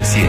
线。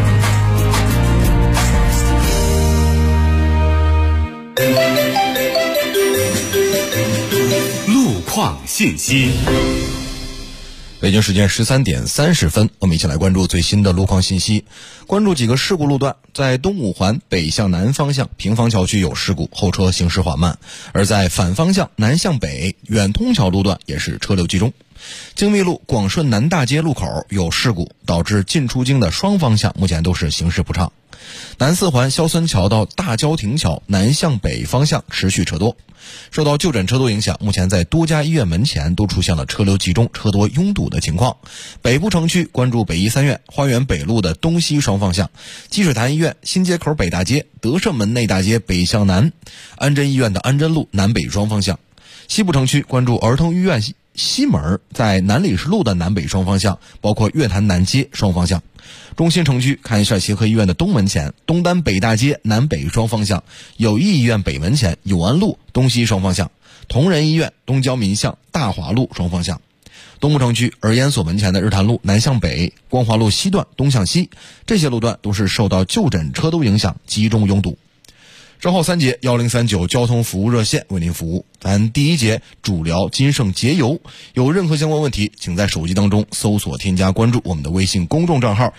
路况信息。 北京时间13点30分，我们一起来关注最新的路况信息。关注几个事故路段，在东五环北向南方向平房桥区有事故，后车行驶缓慢；而在反方向南向北远通桥路段也是车流集中。京密路广顺南大街路口有事故，导致进出京的双方向目前都是行驶不畅。南四环萧孙桥到大郊亭桥南向北方向持续车多。受到就诊车多影响，目前在多家医院门前都出现了车流集中、车多拥堵的情况。北部城区关注北医三院花园北路的东西双方向，积水潭医院新街口北大街、德胜门内大街北向南，安贞医院的安贞路南北双方向。西部城区关注儿童医院西门在南礼士路的南北双方向，包括月坛南街双方向。中心城区看一下协和医院的东门前、东单北大街南北双方向，友谊医院北门前、永安路东西双方向，同仁医院东郊民巷大华路双方向。东部城区儿研所门前的日坛路南向北、光华路西段东向西，这些路段都是受到就诊车多影响集中拥堵。稍后3节1039交通服务热线为您服务。咱第一节主聊金盛节油，有任何相关问题，请在手机当中搜索添加关注我们的微信公众账号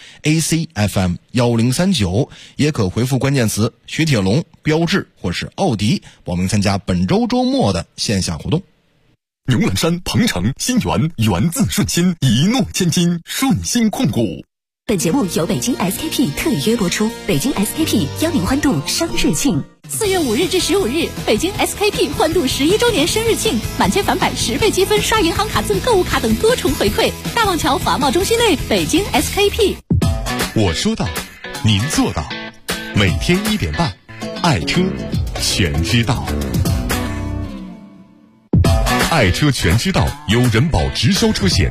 ACFM1039，也可回复关键词雪铁龙、标致或是奥迪，报名参加本周周末的线下活动。 牛栏山、鹏城、新源，源自顺心，一诺千金，顺心控股。 本节目由北京 SKP 特约播出，北京 SKP 邀您欢度生日庆。 4月5日至15日，北京 SKP 欢度11周年生日庆，满千返百10倍积分，刷银行卡赠购物卡等多重回馈。大望桥华贸中心内，北京 SKP。 我说到，您做到。每天1点半，爱车全知道。爱车全知道由人保直销车险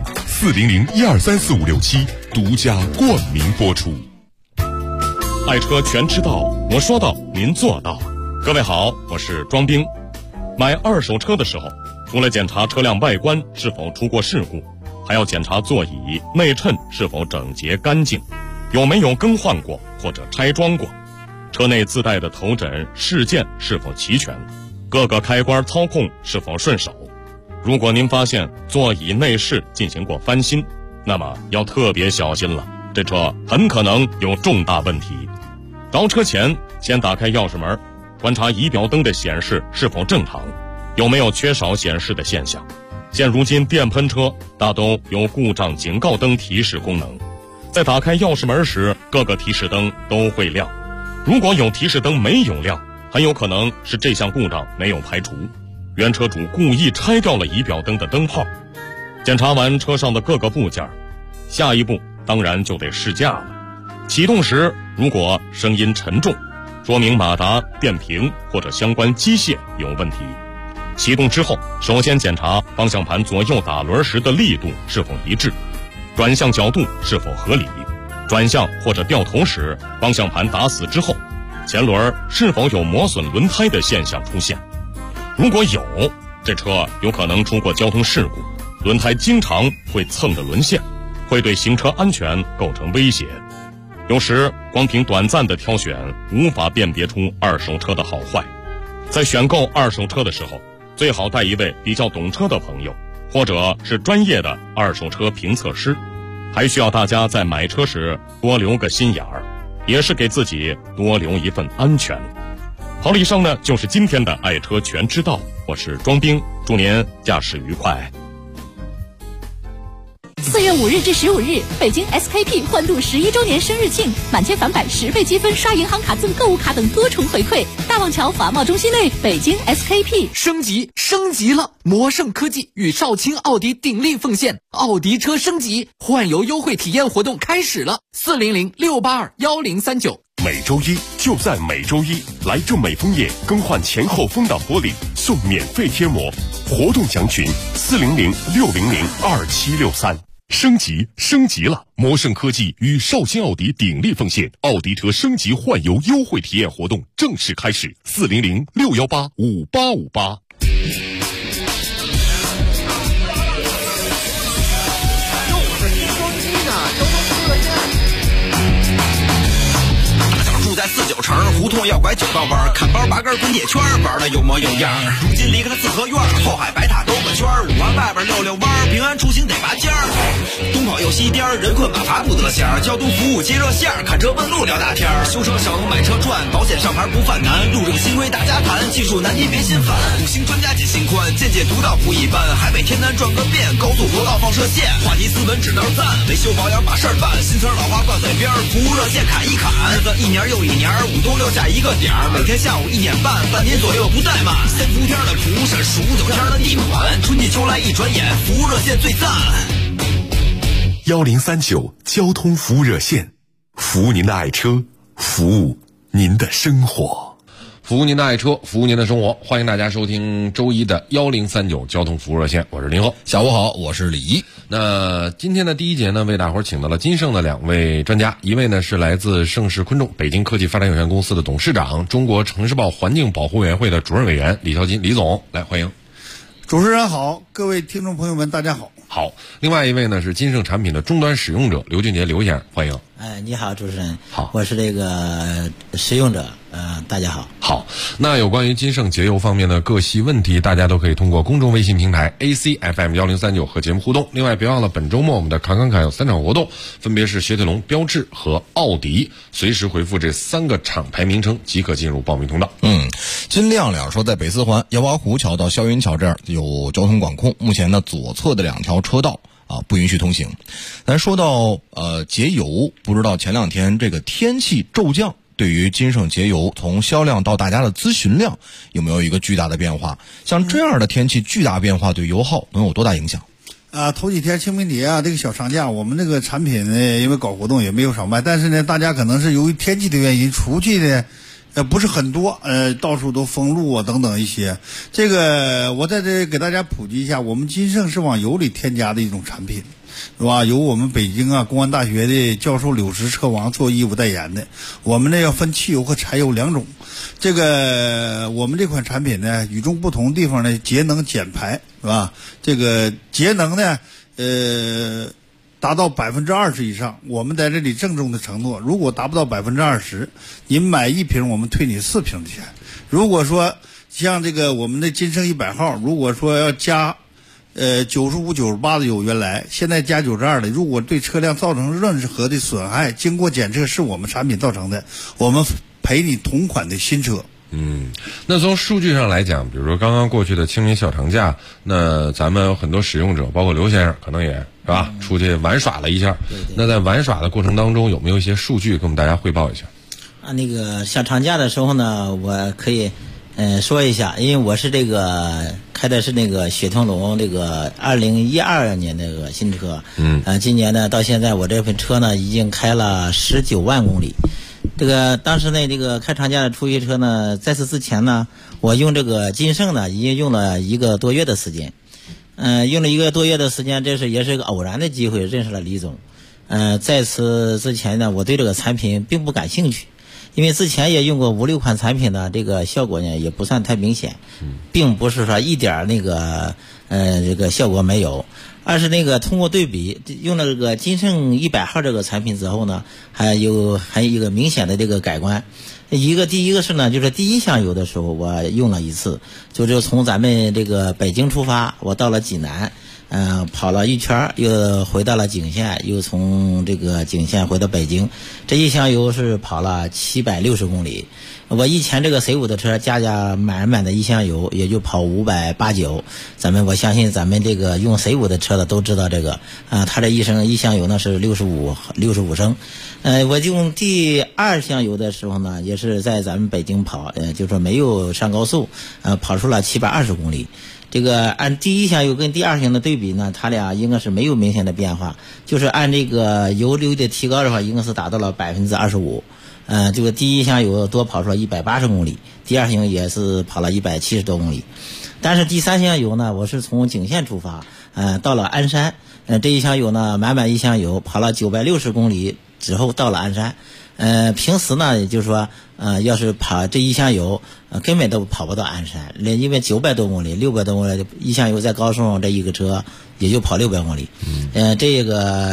400-1234567独家冠名播出。 爱车全知道，我说到，您做到。各位好，我是庄兵。买二手车的时候，除了检查车辆外观是否出过事故，还要检查座椅、内衬是否整洁干净，有没有更换过或者拆装过，车内自带的头枕、饰件是否齐全，各个开关操控是否顺手。如果您发现座椅内饰进行过翻新，那么要特别小心了，这车很可能有重大问题。着车前，先打开钥匙门，观察仪表灯的显示是否正常，有没有缺少显示的现象。现如今电喷车大都有故障警告灯提示功能，在打开钥匙门时，各个提示灯都会亮。如果有提示灯没有亮，很有可能是这项故障没有排除，原车主故意拆掉了仪表灯的灯泡。检查完车上的各个部件，下一步当然就得试驾了。启动时如果声音沉重，说明马达、电瓶或者相关机械有问题。启动之后，首先检查方向盘左右打轮时的力度是否一致，转向角度是否合理，转向或者掉头时方向盘打死之后，前轮是否有磨损轮胎的现象出现。如果有，这车有可能出过交通事故，轮胎经常会蹭着轮线，会对行车安全构成威胁。有时光凭短暂的挑选无法辨别出二手车的好坏，在选购二手车的时候，最好带一位比较懂车的朋友，或者是专业的二手车评测师。还需要大家在买车时多留个心眼儿，也是给自己多留一份安全。好了，以上呢就是今天的爱车全知道，我是庄兵，祝您驾驶愉快。 4月5日至15日，北京 SKP 欢度11周年生日庆，满千返百10倍积分，刷银行卡赠购物卡等多重回馈。大望桥华贸中心内，北京 SKP。 升级了！魔盛科技与少卿奥迪鼎力奉献，奥迪车升级换油优惠体验活动开始了，400-682-1039。 每周一就在每周一，来正美枫叶更换前后风挡玻璃送免费贴膜，活动详询400-600-2763。升级了！魔盛科技与少卿奥迪鼎力奉献，奥迪车升级换油优惠体验活动正式开始，400-618-5858。 就是听收音机呢，交通服务热线。 城，胡同要拐9道弯，看包8根滚铁圈，玩的有模有样。如今离开了四合院，后海白塔兜个圈，5环外边溜弯，平安出行得拔尖儿。东跑又西颠，人困马乏不得闲，交通服务接热线，看车问路聊大天，修车小农买车赚，保险上牌不犯难，路上新规大家谈，技术难题别心烦，5星专家解心宽，见解独到不一般，海北天南转个遍，高速国道放射线，话题斯文指道赞，维修保养把事儿办，新词老话挂嘴边，服务热线砍一砍，日子一年又一年，5冬6夏一个点儿，每天下午1点半，半年左右不怠慢，先伏天的苦审，数9天的逆款，春季秋来一转眼，服务热线最赞。 1039交通服务热线，服务您的爱车，服务您的生活， 服务您的爱车，服务您的生活。欢迎大家收听周一的1039交通服务热线，我是林鹤。 下午好，我是李一。 那今天的第一节呢，为大伙儿请到了金盛的2位专家，一位呢是来自盛世昆仲北京科技发展有限公司的董事长，中国城市报环境保护委员会的主任委员李孝金李总，来欢迎。 主持人好，各位听众朋友们大家好。 好，另外一位呢是金盛产品的终端使用者刘俊杰刘先生，欢迎。 你好，主持人。 好， 我是这个使用者。大家好。 好，那有关于金盛节油方面的各系问题，大家都可以通过公众微信平台 ACFM1039 和节目互动。另外，别忘了本周末我们的侃有3场活动，分别是雪铁龙、标致和奥迪。随时回复这3个厂牌名称即可进入报名通道。 金亮亮说，在北四环姚华湖桥到霄云桥这儿有交通管控，目前呢左侧的2条车道不允许通行。咱说到节油，不知道前2天这个天气骤降对于金盛节油从销量到大家的咨询量有没有一个巨大的变化？像这样的天气巨大变化对油耗能有多大影响？ 头几天清明节这个小长假，我们这个产品呢，因为搞活动也没有少卖，但是呢，大家可能是由于天气的原因，出去呢不是很多，到处都封路等等一些。这个我在这给大家普及一下，我们金盛是往油里添加的一种产品，是吧？由我们北京公安大学的教授柳石车王做义务代言的。我们呢要分汽油和柴油2种。这个我们这款产品呢，与众不同的地方呢，节能减排，是吧？这个节能呢，达到20%以上，我们在这里郑重的承诺，如果达不到20%，您买1瓶我们退你4瓶的钱。如果说像这个我们的金盛100号，如果说要加95、98的油，原来现在加92的，如果对车辆造成任何的损害，经过检测是我们产品造成的，我们赔你同款的新车。 那从数据上来讲，比如说刚刚过去的清明小长假，那咱们有很多使用者，包括刘先生可能也是吧，出去玩耍了一下。 对。 那在玩耍的过程当中，有没有一些数据跟我们大家汇报一下？ 那个小长假的时候呢，我可以说一下，因为我是这个开的是那个雪铁龙这个2012年那个新车。今年呢到现在我这份车呢已经开了19万公里。这个当时呢，这个开长假的出租车呢，在此之前呢，我用这个金盛呢，已经用了1个多月的时间。用了1个多月的时间，这是也是个偶然的机会认识了李总。在此之前呢，我对这个产品并不感兴趣，因为之前也用过5、6款产品呢，这个效果呢也不算太明显，并不是说一点那个这个效果没有。而是那个通过对比，用了这个金盛100号这个产品之后呢，还有一个明显的这个改观。第一个是呢，就是第1箱油的时候我用了一次，就从咱们这个北京出发，我到了济南，跑了一圈，又回到了景县，又从这个景县回到北京，这1箱油是跑了760公里。我以前这个 C5 的车加满的1箱油也就跑589，我相信咱们这个用 C5 的车的都知道这个它这1箱油呢是65升。我用第2箱油的时候呢，也是在咱们北京跑，就是说没有上高速，跑出了720公里。这个按第1箱油跟第2箱的对比呢，它俩应该是没有明显的变化，就是按这个油流的提高的话，应该是达到了25%。这个第1箱油多跑出了180公里，第2箱油也是跑了170多公里。但是第3箱油呢，我是从景县出发，到了鞍山，这1箱油呢，满1箱油跑了960公里之后到了鞍山。平时呢，也就是说，要是跑这1箱油，根本都跑不到鞍山，因为900多公里、600多公里，1箱油在高速上这一个车也就跑600公里。这个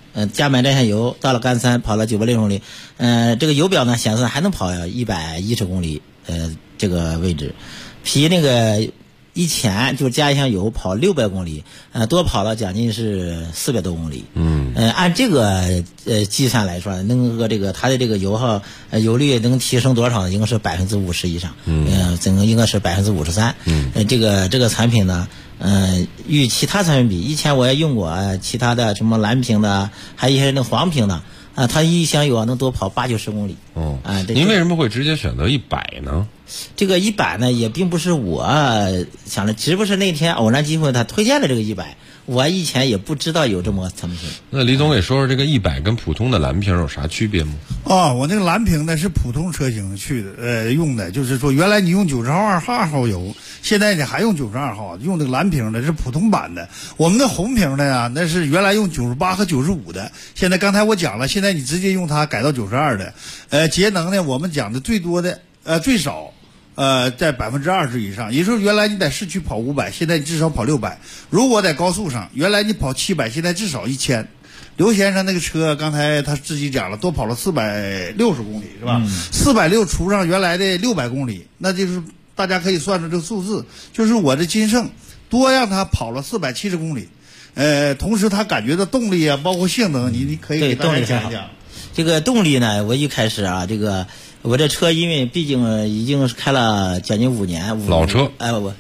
加满这项油，到了干三跑了960公里，这个油表呢显示还能跑110公里，这个位置，比那个以前就加一箱油跑600公里，多跑了将近是400多公里。按这个计算来说，能和这个它的这个油耗油率能提升多少呢？应该是50%以上。整个应该是53%。这个产品呢，与其他产品比，以前我也用过其他的什么蓝瓶的，还有一些那黄瓶的。它一箱油能多跑80-90公里。 您为什么会直接选择100呢？ 这个100呢，也并不是我想的，只不过是那天偶然机会他推荐了这个100，我以前也不知道有这么个产品。 那李总给说说这个100跟普通的蓝瓶有啥区别吗？ 我那个蓝瓶呢是普通车型用的，就是说原来你用92号油，现在你还用92号，用这个蓝瓶的是普通版的。我们的红瓶的呀，那是原来用98和95的，现在刚才我讲了，现在你直接用它改到92的。节能呢，我们讲的最多的最少。在20%以上，也就是原来你在市区跑500，现在你至少跑600。如果在高速上，原来你跑700，现在至少1000。刘先生那个车，刚才他自己讲了，多跑了460公里，是吧？460除上原来的600公里，那就是大家可以算出这个数字，就是我的金盛多让他跑了470公里。同时他感觉到动力啊，包括性能，你可以给大家讲讲。 这个动力呢，我一开始我这车因为毕竟已经开了将近5年， 老车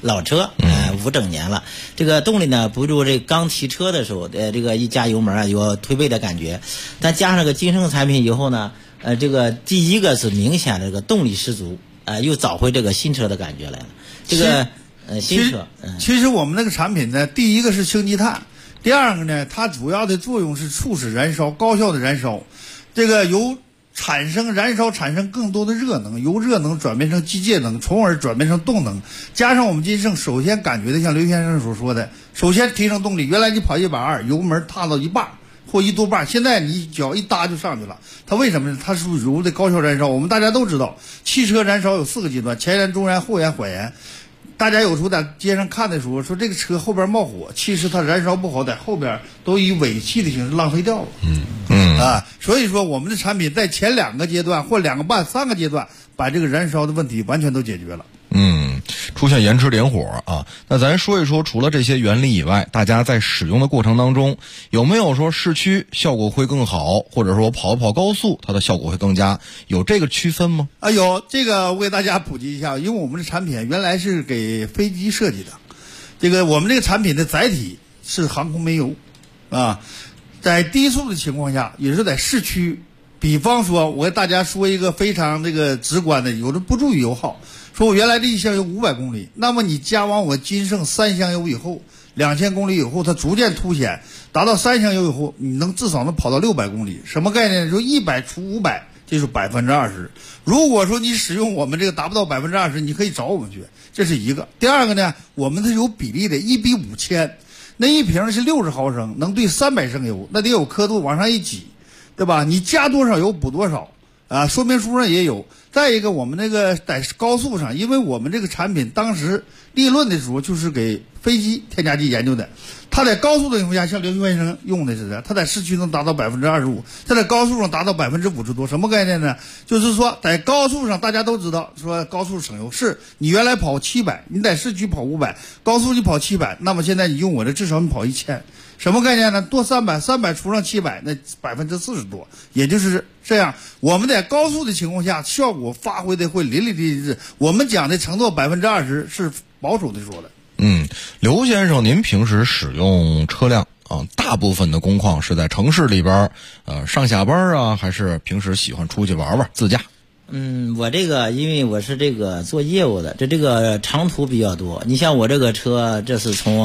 5整年了。这个动力呢，不如这刚提车的时候，这个一加油门有推背的感觉。但加上个金盛产品以后呢，这个第一个是明显的这个动力十足，又找回这个新车的感觉来了。这个新车， 其实我们那个产品呢，第一个是氢积碳，第二个呢，它主要的作用是促使燃烧，高效的燃烧。这个由燃烧产生更多的热能，由热能转变成机械能，从而转变成动能。加上我们金盛，首先感觉的像刘先生所说的，首先提升动力。原来你跑120，油门踏到1把或1多把，现在你脚一搭就上去了。它为什么呢？它是油的高效燃烧。我们大家都知道，汽车燃烧有4个阶段：前燃、中燃、后燃、缓燃。大家有时候在街上看的时候，说这个车后边冒火，其实它燃烧不好，在后边都以尾气的形式浪费掉了。所以说我们的产品在前2个阶段或2个半、3个阶段，把这个燃烧的问题完全都解决了。 出现延迟点火啊。那咱说一说，除了这些原理以外，大家在使用的过程当中，有没有说市区效果会更好，或者说跑高速它的效果会更佳，有这个区分吗？ 有这个，我给大家普及一下，因为我们的产品原来是给飞机设计的，这个我们这个产品的载体是航空煤油在低速的情况下，也是在市区。比方说，我给大家说一个非常这个直观的，有的不注意油耗。说我原来这一箱油500公里，那么你加完我金盛3箱油以后，2000公里以后，它逐渐凸显，达到3箱油以后，你至少能跑到600公里。什么概念？说100除500，这是20%。如果说你使用我们这个达不到20%，你可以找我们去，这是一个。第二个呢，我们是有比例的，1比5000。那一瓶是60毫升，能兑300升油，那得有刻度往上一挤，对吧？你加多少油补多少说明书上也有。再一个，我们那个在高速上，因为我们这个产品当时立论的时候就是给飞机添加剂研究的，它在高速的情况下，像刘先生用的似的，它在市区能达到25%，它在高速上达到50%多。什么概念呢？就是说在高速上，大家都知道说高速省油，是你原来跑700，你在市区跑500，高速你跑700，那么现在你用我的至少你跑1000。什么概念呢？多300除上700，那40%多，也就是这样。我们在高速的情况下，效果发挥的会淋漓尽致。我们讲的承诺20%是保守的说的。 刘先生，您平时使用车辆大部分的工况是在城市里边上下班啊，还是平时喜欢出去玩自驾？ 我这个因为我是这个做业务的，这个长途比较多。你像我这个车，这是从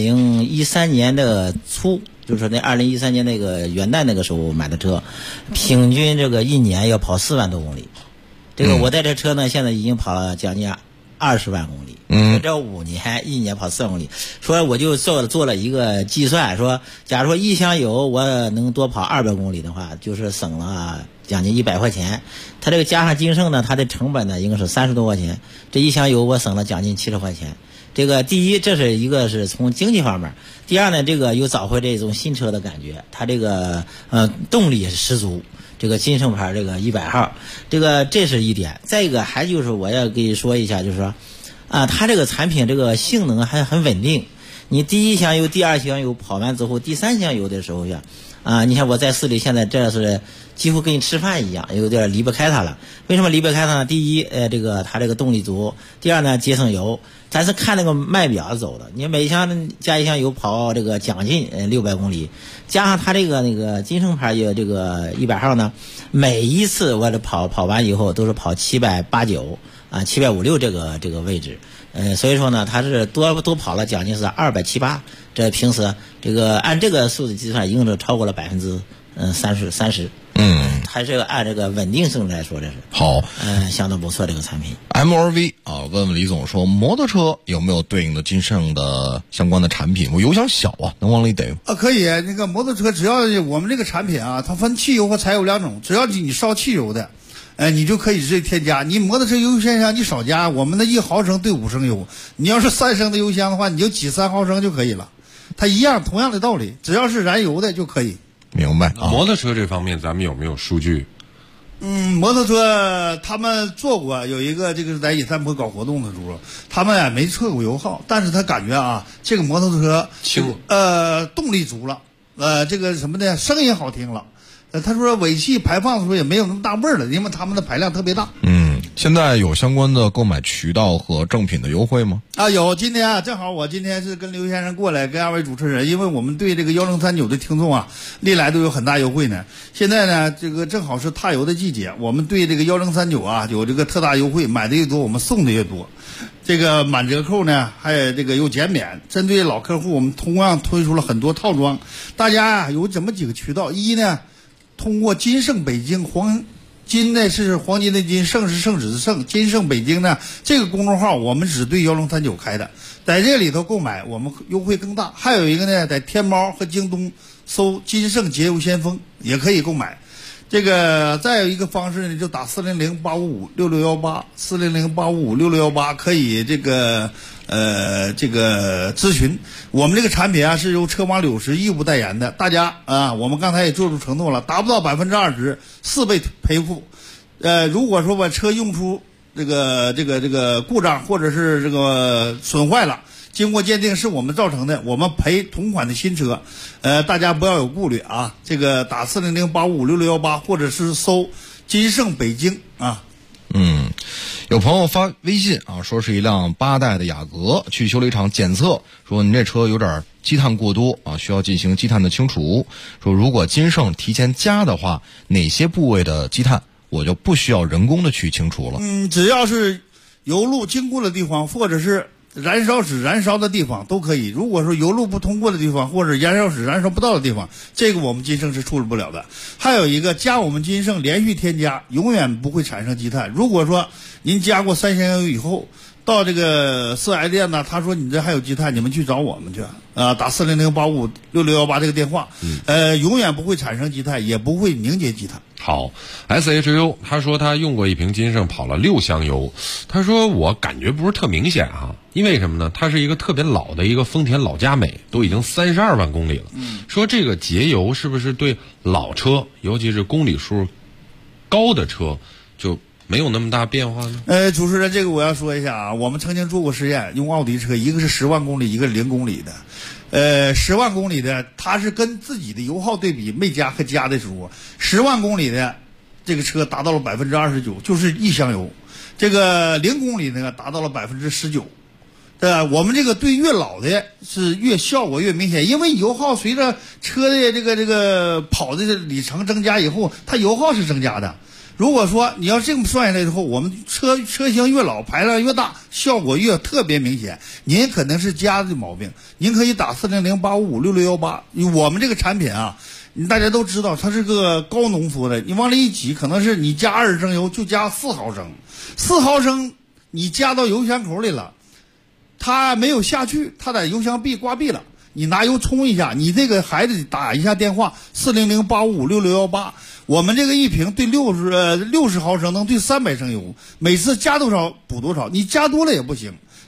2013年的初，就是说那2013年那个元旦那个时候买的车，平均这个一年要跑4万多公里。这个我带这车呢，现在已经跑了将近20万公里。这5年一年跑4万公里。说我就做了一个计算，说假如说一箱油我能多跑200公里的话，就是省了将近100块钱。它这个加上金盛呢，它的成本呢应该是30多块钱，这一箱油我省了将近70块钱。 这个第一，这是一个是从经济方面；第二呢，这个又找回这种新车的感觉，它这个动力也是十足。这个金盛牌这个100号，这是一点。再一个还就是我要跟你说一下，就是说它这个产品这个性能还很稳定。你第一箱油、第二箱油跑完之后，第三箱油的时候呀，你看我在市里现在这是几乎跟你吃饭一样，有点离不开它了。为什么离不开它呢？第一，它这个动力足；第二呢，节省油。咱是看那个卖表走的，你每箱加一箱油跑这个将近600公里，加上它这个金盛牌也这个100号呢，每一次我这跑完以后都是跑789啊756这个位置，所以说呢，它是多跑了将近是278，这平时这个按这个数字计算，已经是超过了30%。还是按这个稳定性来说，这是好， 相当不错这个产品。 MRV 问问李总说，摩托车有没有对应的金盛的相关的产品？我油箱小能往里逮吗？ 可以。那个摩托车只要我们这个产品它分汽油和柴油2种，只要你烧汽油的，你就可以直接添加。你摩托车油箱你少加，我们的1毫升兑5升油。你要是3升的油箱的话，你就挤3毫升就可以了。它一样，同样的道理，只要是燃油的就可以。 明白。 摩托车这方面咱们有没有数据？ 摩托车他们做过，有一个这个是在野山坡搞活动的时候，他们没测过油耗，但是他感觉这个摩托车轻， 动力足了，这个什么呢，声音好听了。他说尾气排放的时候也没有那么大味儿了，因为他们的排量特别大。 现在有相关的购买渠道和正品的优惠吗？ 有。今天正好我今天是跟刘先生过来，跟2位主持人，因为我们对这个1039的听众历来都有很大优惠呢。现在呢，这个正好是踏油的季节，我们对这个1039有这个特大优惠，买的越多我们送的越多。这个满折扣呢，还有这个有减免。针对老客户，我们同样推出了很多套装。大家有这么几个渠道：一呢，通过金盛北京金呢是黄金的金，盛是圣旨的盛，金盛北京呢这个公众号我们只对1039开的，在这里头购买我们优惠更大。还有一个呢，在天猫和京东搜金盛节油先锋也可以购买。这个再有一个方式呢，就打400-855-6618，400-855-6618可以这个咨询。我们这个产品是由车网柳石义务代言的，大家我们刚才也做出承诺了，达不到20%，4倍赔付。如果说把车用出这个故障或者是这个损坏了，经过鉴定是我们造成的，我们赔同款的新车。大家不要有顾虑这个打400-855-6618，或者是搜金盛北京有朋友发微信说是一辆8代的雅阁，去修理厂检测，说您这车有点积碳过多需要进行积碳的清除。说如果金盛提前加的话，哪些部位的积碳我就不需要人工的去清除了？ 只要是油路经过的地方，或者是燃烧室燃烧的地方都可以。如果说油路不通过的地方，或者燃烧室燃烧不到的地方，这个我们金盛是处理不了的。还有一个，加我们金盛连续添加永远不会产生积碳。如果说您加过3箱油以后，到这个4S店呢，他说你这还有积碳，你们去找我们去打400-855-6618这个电话，永远不会产生积碳，也不会凝结积碳。 好 ，SHU 他说他用过一瓶金盛跑了6箱油，他说我感觉不是特明显因为什么呢？它是一个特别老的一个丰田老佳美，都已经32万公里了。说这个节油是不是对老车，尤其是公里数高的车就没有那么大变化呢？ 主持人，这个我要说一下我们曾经做过实验，用奥迪车，一个是10万公里，一个是0公里的。10万公里的，它是跟自己的油耗对比，没加和加的时候，10万公里的这个车达到了29%，就是1箱油。这个0公里呢达到了19%。我们这个对越老的是越效果越明显，因为油耗随着车的这个跑的里程增加以后，它油耗是增加的。如果说你要这么算下来以后，我们车型越老，排量越大，效果越特别明显。您可能是加的毛病，您可以打400-855-6618。我们这个产品大家都知道它是个高浓缩的，你往里一挤，可能是你加20升油就加4毫升，4毫升你加到油箱口里了，它没有下去，它在油箱壁挂壁了，你拿油冲一下，你这个还得打一下电话400-855-6618。我们这个一瓶对60毫升能对300升油，每次加多少补多少，你加多了也不行，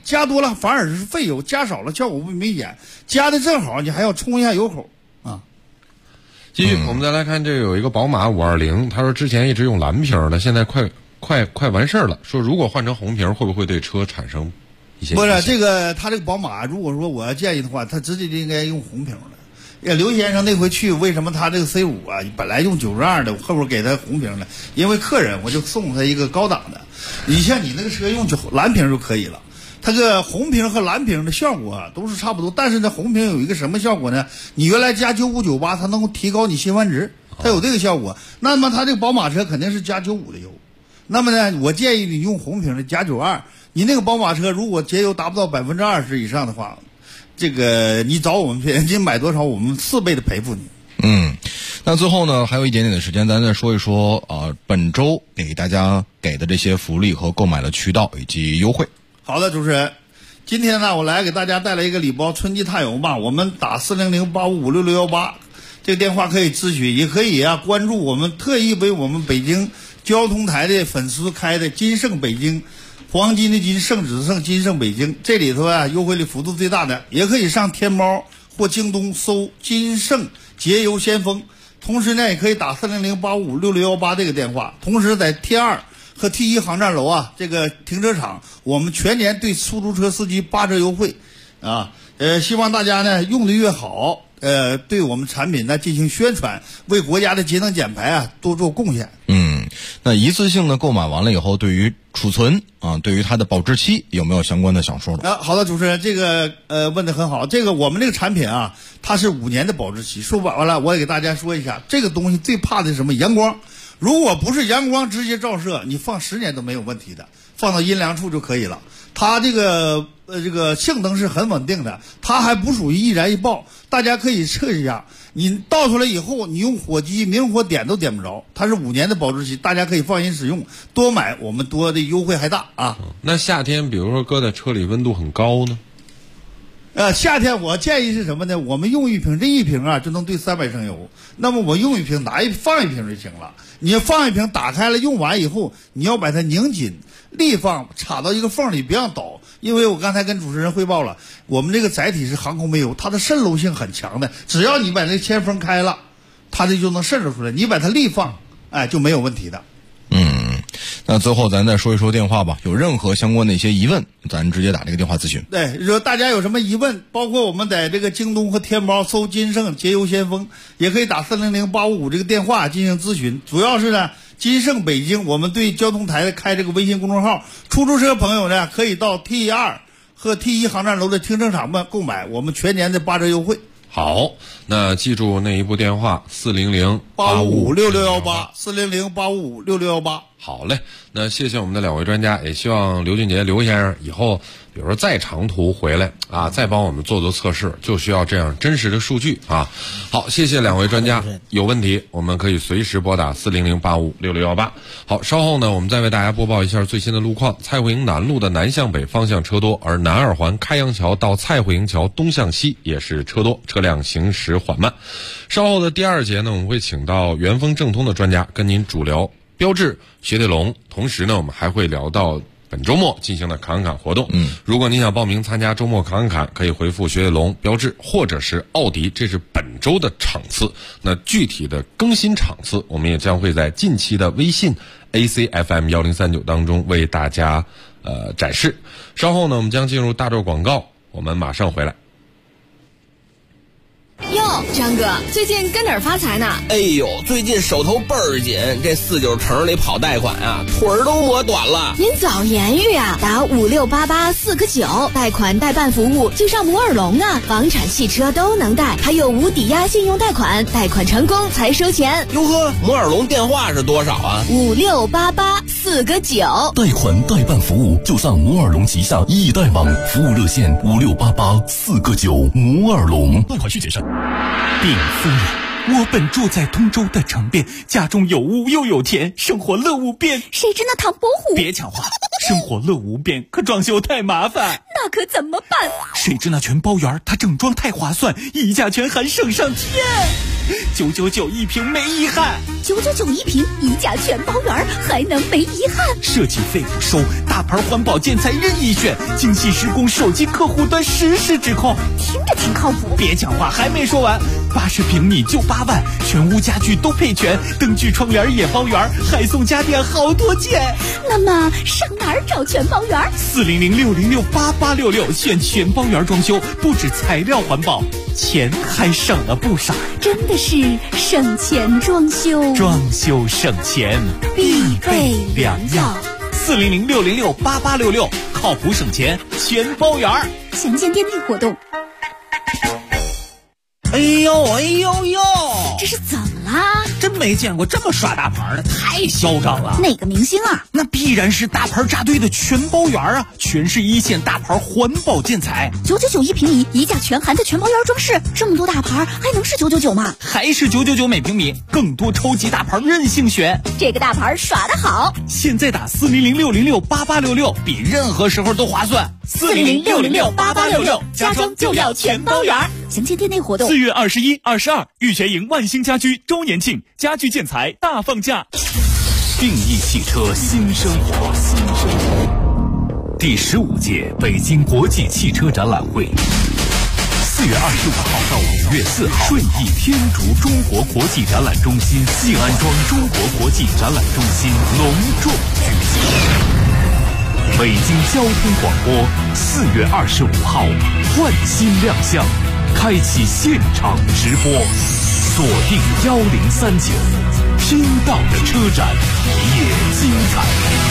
加多了反而是费油，加少了效果不明显。加的正好，你还要冲一下油口啊。 继续，我们再来看这个有一个宝马520，他说之前一直用蓝瓶的，现在快完事儿了。说如果换成红瓶，会不会对车产生一些？ 不是这个，他这个宝马，如果说我要建议的话，他直接就应该用红瓶的。刘先生那回去，为什么他这个 C5啊，本来用92的，后边给他红瓶的？因为客人我就送他一个高档的。你像你那个车用蓝瓶就可以了。它个红瓶和蓝瓶的效果啊都是差不多，但是呢，红瓶有一个什么效果呢？你原来加95、98，它能够提高你辛烷值，它有这个效果。那么它这个宝马车肯定是加95的油。那么呢，我建议你用红瓶的加92。你那个宝马车如果节油达不到20%以上的话，这个你找我们去，人家买多少，我们4倍的赔付你。 那最后呢，还有一点点的时间，咱再说一说本周给大家给的这些福利和购买的渠道以及优惠。 好的，主持人，今天呢，我来给大家带来一个礼包春季碳油吧。我们打400-855-6618这个电话可以咨询，也可以关注我们特意为我们北京交通台的粉丝开的金盛北京，黄金的金，圣旨的圣，金盛北京，这里头优惠的幅度最大的，也可以上天猫或京东搜金盛节油先锋。同时呢，也可以打400-855-6618这个电话。同时在 T2和 T1 航站楼这个停车场，我们全年对出租车司机8折优惠希望大家呢用的越好，对我们产品呢进行宣传，为国家的节能减排多做贡献。 那一次性的购买完了以后，对于储存对于它的保质期有没有相关的想说的？ 好的，主持人，这个问得很好。这个我们这个产品它是5年的保质期。说完了，我也给大家说一下，这个东西最怕的是什么？阳光。如果不是阳光直接照射，你放10年都没有问题的，放到阴凉处就可以了。它这个性能是很稳定的，它还不属于易燃易爆，大家可以测一下。你倒出来以后，你用火机明火点都点不着，它是5年的保质期，大家可以放心使用，多买我们多的优惠还大那夏天比如说搁在车里温度很高呢？ 夏天我建议是什么呢？我们用一瓶，这一瓶就能兑300升油。那么我用一瓶，放一瓶就行了。你要放一瓶，打开了用完以后，你要把它拧紧，立放，插到一个缝里，别让倒。因为我刚才跟主持人汇报了，我们这个载体是航空煤油，它的渗漏性很强的，只要你把那个铅封开了，它这就能渗漏出来。你把它立放，就没有问题的。 那最后咱再说一说电话吧，有任何相关的一些疑问，咱直接打这个电话咨询。 对，如果大家有什么疑问，包括我们在这个京东和天猫搜金盛节油先锋，也可以打400-855这个电话进行咨询。主要是呢，金盛北京，我们对交通台开这个微信公众号，出租车朋友呢可以到 T2和 T1 航站楼的停车场们购买我们全年的8折优惠。 好，那记住那一部电话 400-855-6618，400-855-6618。 好嘞，那谢谢我们的2位专家，也希望刘俊杰刘先生以后比如说再长途回来再帮我们做测试，就需要这样真实的数据好，谢谢2位专家，有问题我们可以随时拨打400-855-6618。好，稍后呢我们再为大家播报一下最新的路况。蔡慧营南路的南向北方向车多，而南二环开阳桥到蔡慧营桥东向西也是车多，车辆行驶缓慢。稍后的第2节呢，我们会请到元丰正通的专家跟您主聊标致、雪铁龙，同时呢我们还会聊到本周末进行的侃侃活动。如果您想报名参加周末侃侃，可以回复雪铁龙、标致或者是奥迪，这是本周的场次。那具体的更新场次，我们也将会在近期的微信 ACFM 1039当中为大家展示。稍后呢我们将进入大段广告，我们马上回来。 哟，张哥，最近跟哪儿发财呢？ 哎呦，最近手头倍儿紧，这49城里跑贷款腿儿都磨短了。 您早言语打5688-4个9，贷款代办服务就上摩尔龙啊，房产、汽车都能贷，还有无抵押信用贷款，贷款成功才收钱。 哟呵，摩尔龙电话是多少 ？5688-4个9， 贷款代办服务就上摩尔龙旗下易贷网，服务热线5688-4个9，摩尔龙。 贷款需谨慎。禀夫人，我本住在通州的城边，家中有屋又有田，生活乐无边。 谁知那唐伯虎？ 别抢话， 生活乐无边，可装修太麻烦。 那可怎么办？ 谁知那全包园它整装太划算，一价全含省上天，999一平没遗憾。 999一平，一价全包园，还能没遗憾？ 设计费不收，大牌环保建材任意选，精细施工，手机客户端实时指控， 听着挺靠谱。 别讲话，还没说完，80平米就8万，全屋家具都配全，灯具窗帘也包圆，还送家电好多件。 那么上哪儿找全包园？400-606-8866，选全包园装修，不止材料环保，钱还省了不少。真的是省钱装修， 装修省钱必备良药。 400-606-8866，靠谱省钱全包圆。 详见店内活动。 哎呦哎呦呦， 这是怎么啦？ 真没见过这么耍大牌的，太嚣张了。 哪个明星啊？ 那必然是大牌扎堆的全包园啊，全是一线大牌环保建材。 999一平米，一价全含的全包园装饰，这么多大牌还能是999吗？ 还是999每平米，更多超级大牌任性选。 这个大牌耍得好， 现在打400-606-8866，比任何时候都划算。 400-606-8866，家装就要全包园。详见店内活动。 4月21、22，玉泉营万兴家居周年庆，家具建材大放价。 定义汽车新生活，第15届北京国际汽车展览会，4月25号到5月4号，顺义天竺中国国际展览中心西安庄中国国际展览中心隆重举行。北京交通广播4月25号换新亮相，开启现场直播，锁定1039，听到的车展也精彩。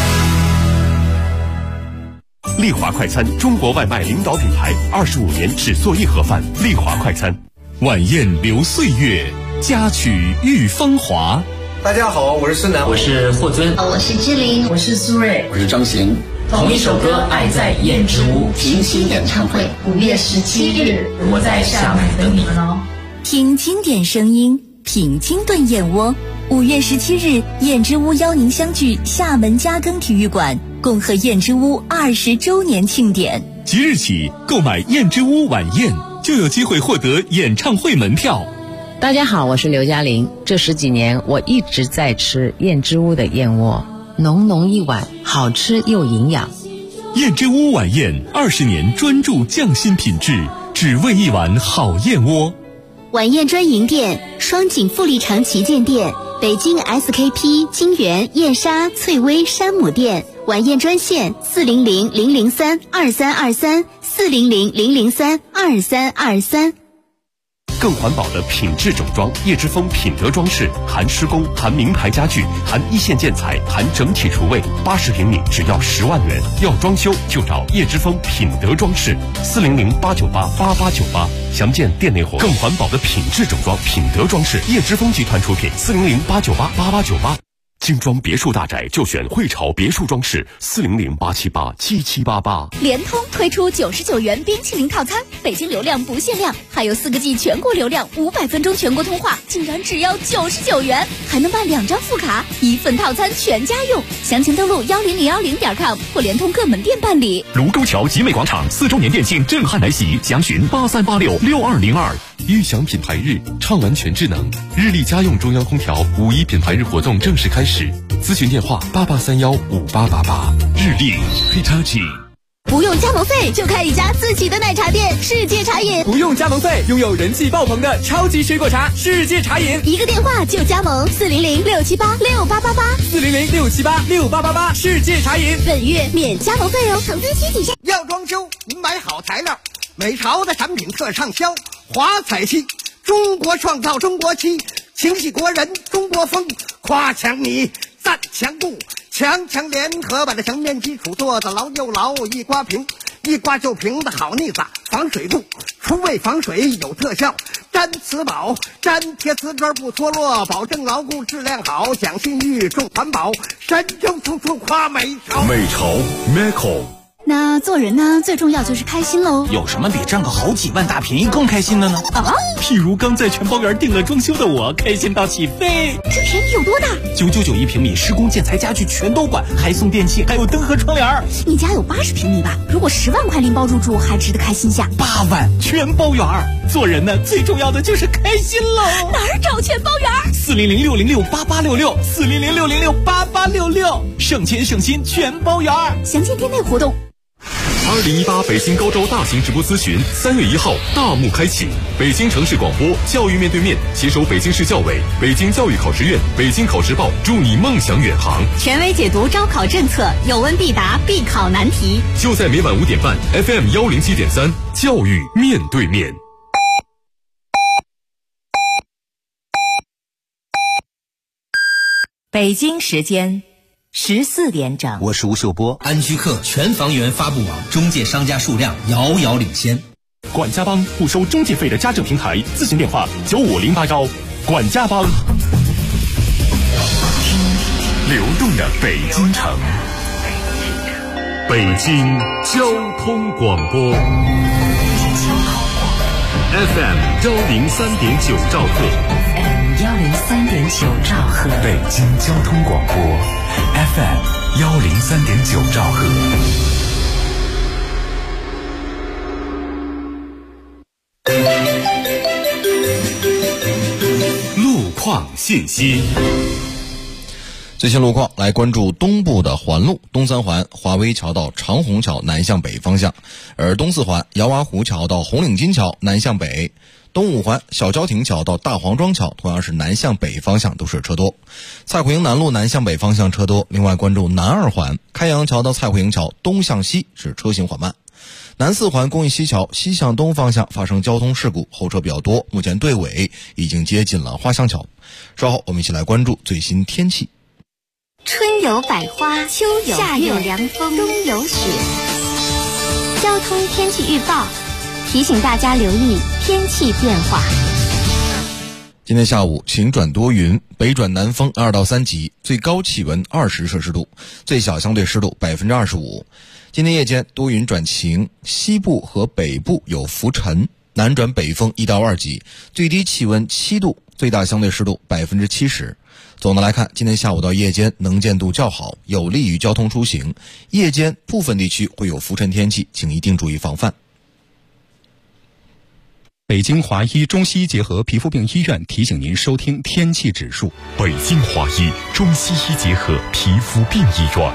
丽华快餐，中国外卖领导品牌，25年只做一盒饭。丽华快餐，晚宴留岁月，佳曲遇芳华。 大家好，我是孙楠， 我是霍尊， 我是志玲， 我是苏芮， 我是张行。 同一首歌《爱在燕之屋》 平行演唱会5月17日， 我在厦门等你们哦。 听经典声音，品经炖燕窝。5月17日，燕之屋邀您相聚厦门嘉庚体育馆，共贺燕之屋20周年庆典。 即日起购买燕之屋晚宴，就有机会获得演唱会门票。 大家好，我是刘嘉玲。这10几年，我一直在吃燕之屋的燕窝，浓浓一碗，好吃又营养。 燕之屋晚宴20年专注匠心品质，只为一碗好燕窝。 晚宴专营店：双井富力城旗舰店、北京 SKP 金源燕莎翠微山姆店。晚宴专线400-003-2323，400-003-2323。 更环保的品质整装，叶之峰品德装饰，含施工，含名牌家具，含一线建材，含整体厨卫，80平米只要10万元。要装修就找叶之峰品德装饰，400-898-8898，详见店内活动。更环保的品质整装，品德装饰，叶之峰集团出品，400-898-8898。精装别墅大宅就选汇潮别墅装饰，400-878-7788。 联通推出99元冰淇淋套餐，北京流量不限量，还有4个G 全国流量，500分钟全国通话，竟然只要99元，还能办2张副卡，1份套餐全家用。详情登录10010.com或联通各门店办理。 卢沟桥集美广场4周年店庆震撼来袭，详询83866202。裕享品牌日，畅玩全智能，日立家用中央空调5·1品牌日活动正式开始，咨询电话88315888。日立 Hitachi。 不用加盟费就开一家自己的奶茶店，世界茶饮。 不用加盟费，拥有人气爆棚的超级水果茶，世界茶饮。 一个电话就加盟，400-678-6888，400-678-6888， 世界茶饮。 本月免加盟费哦。投资需谨慎。 要装修，您买好材料，美潮的产品特畅销，华彩漆，中国创造中国漆，情系国人中国风，夸强你，赞强固。强联合把这墙面基础做得牢又牢，一刮平，一刮就平的好腻子，防水度，除味防水有特效，粘瓷宝，粘贴瓷砖不脱落，保证牢固质量好，讲信誉重环保，神州处处夸美潮。 美潮 Meco。 那做人呢，最重要就是开心喽。 有什么比赚个好几万大便宜更开心的呢？ 啊， 譬如刚在全包园订了装修的我，开心到起飞。 这便宜有多大 ？999一平米，施工建材家具全都管，还送电器，还有灯和窗帘。 你家有80平米吧？如果10万块拎包入住，还值得开心下。 8万全包园，做人呢，最重要的就是开心喽。 哪儿找全包园 ？400-606-8866，400-606-8866，省钱省心全包园。 详见店内活动。 2018北京高招大型直播咨询3月1号大幕开启，北京城市广播教育面对面携手北京市教委、北京教育考试院、北京考试报，助你梦想远航， 权威解读招考政策，有问必答，必考难题。 就在每晚5点半 FM 107.3，教育面对面。 北京时间14点整， 我是吴秀波。安居客全房源发布网，中介商家数量遥遥领先。 管家帮不收中介费的家政平台，咨询电话95081。管家帮， 流动的北京城，北京交通广播 FM 103.9兆赫。 103.9兆赫， 北京交通广播 FM 103.9兆赫。 路况信息。 最新路况，来关注东部的环路东三环华威桥到长虹桥南向北方向，而东四环姚娃湖桥到红领巾桥南向北，东五环小郊亭桥到大黄庄桥同样是南向北方向都是车多。蔡胡营南路南向北方向车多，另外关注南二环开阳桥到蔡胡营桥东向西是车行缓慢。南四环公益西桥西向东方向发生交通事故，后车比较多，目前队尾已经接近了花乡桥。稍后我们一起来关注最新天气。 春有百花，秋有夏有凉风，冬有雪。交通天气预报提醒大家留意天气变化。 今天下午晴转多云，北转南风2到3级，最高气温20摄氏度，最小相对湿度25%。今天夜间多云转晴，西部和北部有浮尘，南转北风1到2级，最低气温7度，最大相对湿度70%。总的来看，今天下午到夜间能见度较好，有利于交通出行。夜间部分地区会有浮尘天气，请一定注意防范。 北京华医中西医结合皮肤病医院提醒您收听天气指数。 北京华医中西医结合皮肤病医院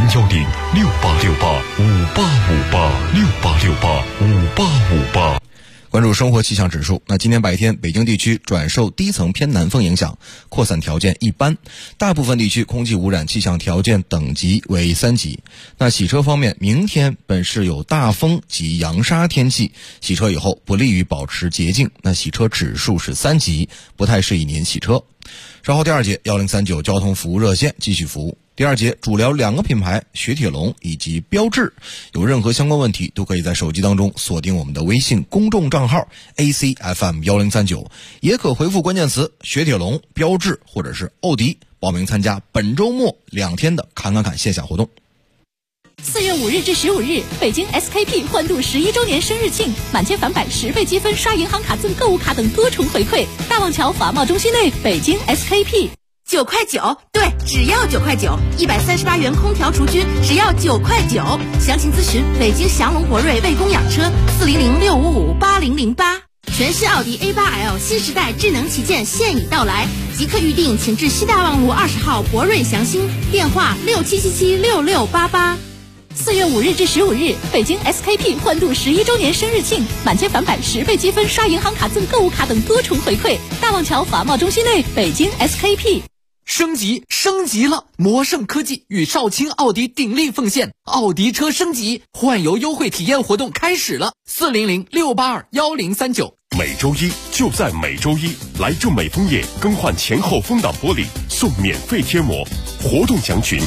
，010-6868-5858，6868-5858。 关注生活气象指数，那今天白天北京地区转受低层偏南风影响，扩散条件一般，大部分地区空气污染气象条件等级为3级。那洗车方面，明天本市有大风及扬沙天气，洗车以后不利于保持洁净，那洗车指数是3级，不太适宜您洗车。稍后第二节1039交通服务热线继续服务。第二节主聊2个品牌雪铁龙以及标致，有任何相关问题都可以在手机当中锁定我们的微信公众账号 ACFM1039，也可回复关键词雪铁龙、标致或者是奥迪，报名参加本周末2天的侃线下活动。 4月5日至15日，北京 SKP 欢度11周年生日庆，满千返百10倍积分，刷银行卡赠购物卡等多重回馈。大望桥华贸中心内，北京 SKP。 9块9，对，只要9块9，138元空调除菌，只要9块9。详情咨询北京祥龙博瑞魏公养车400-655-8008。全新奥迪 A8L 新时代智能旗舰现已到来，即刻预定请至西大望路20号博瑞祥兴，电话67776688。 4月5日至15日，北京 SKP 欢度11周年生日庆，满千返百10倍积分，刷银行卡赠购物卡等多重回馈。大望桥华贸中心内，北京 SKP。 升级了！魔盛科技与少卿奥迪鼎力奉献奥迪车升级换油优惠体验活动开始了，400-682-1039。 每周一就在每周一，来正美枫叶更换前后风挡玻璃送免费贴膜，活动详询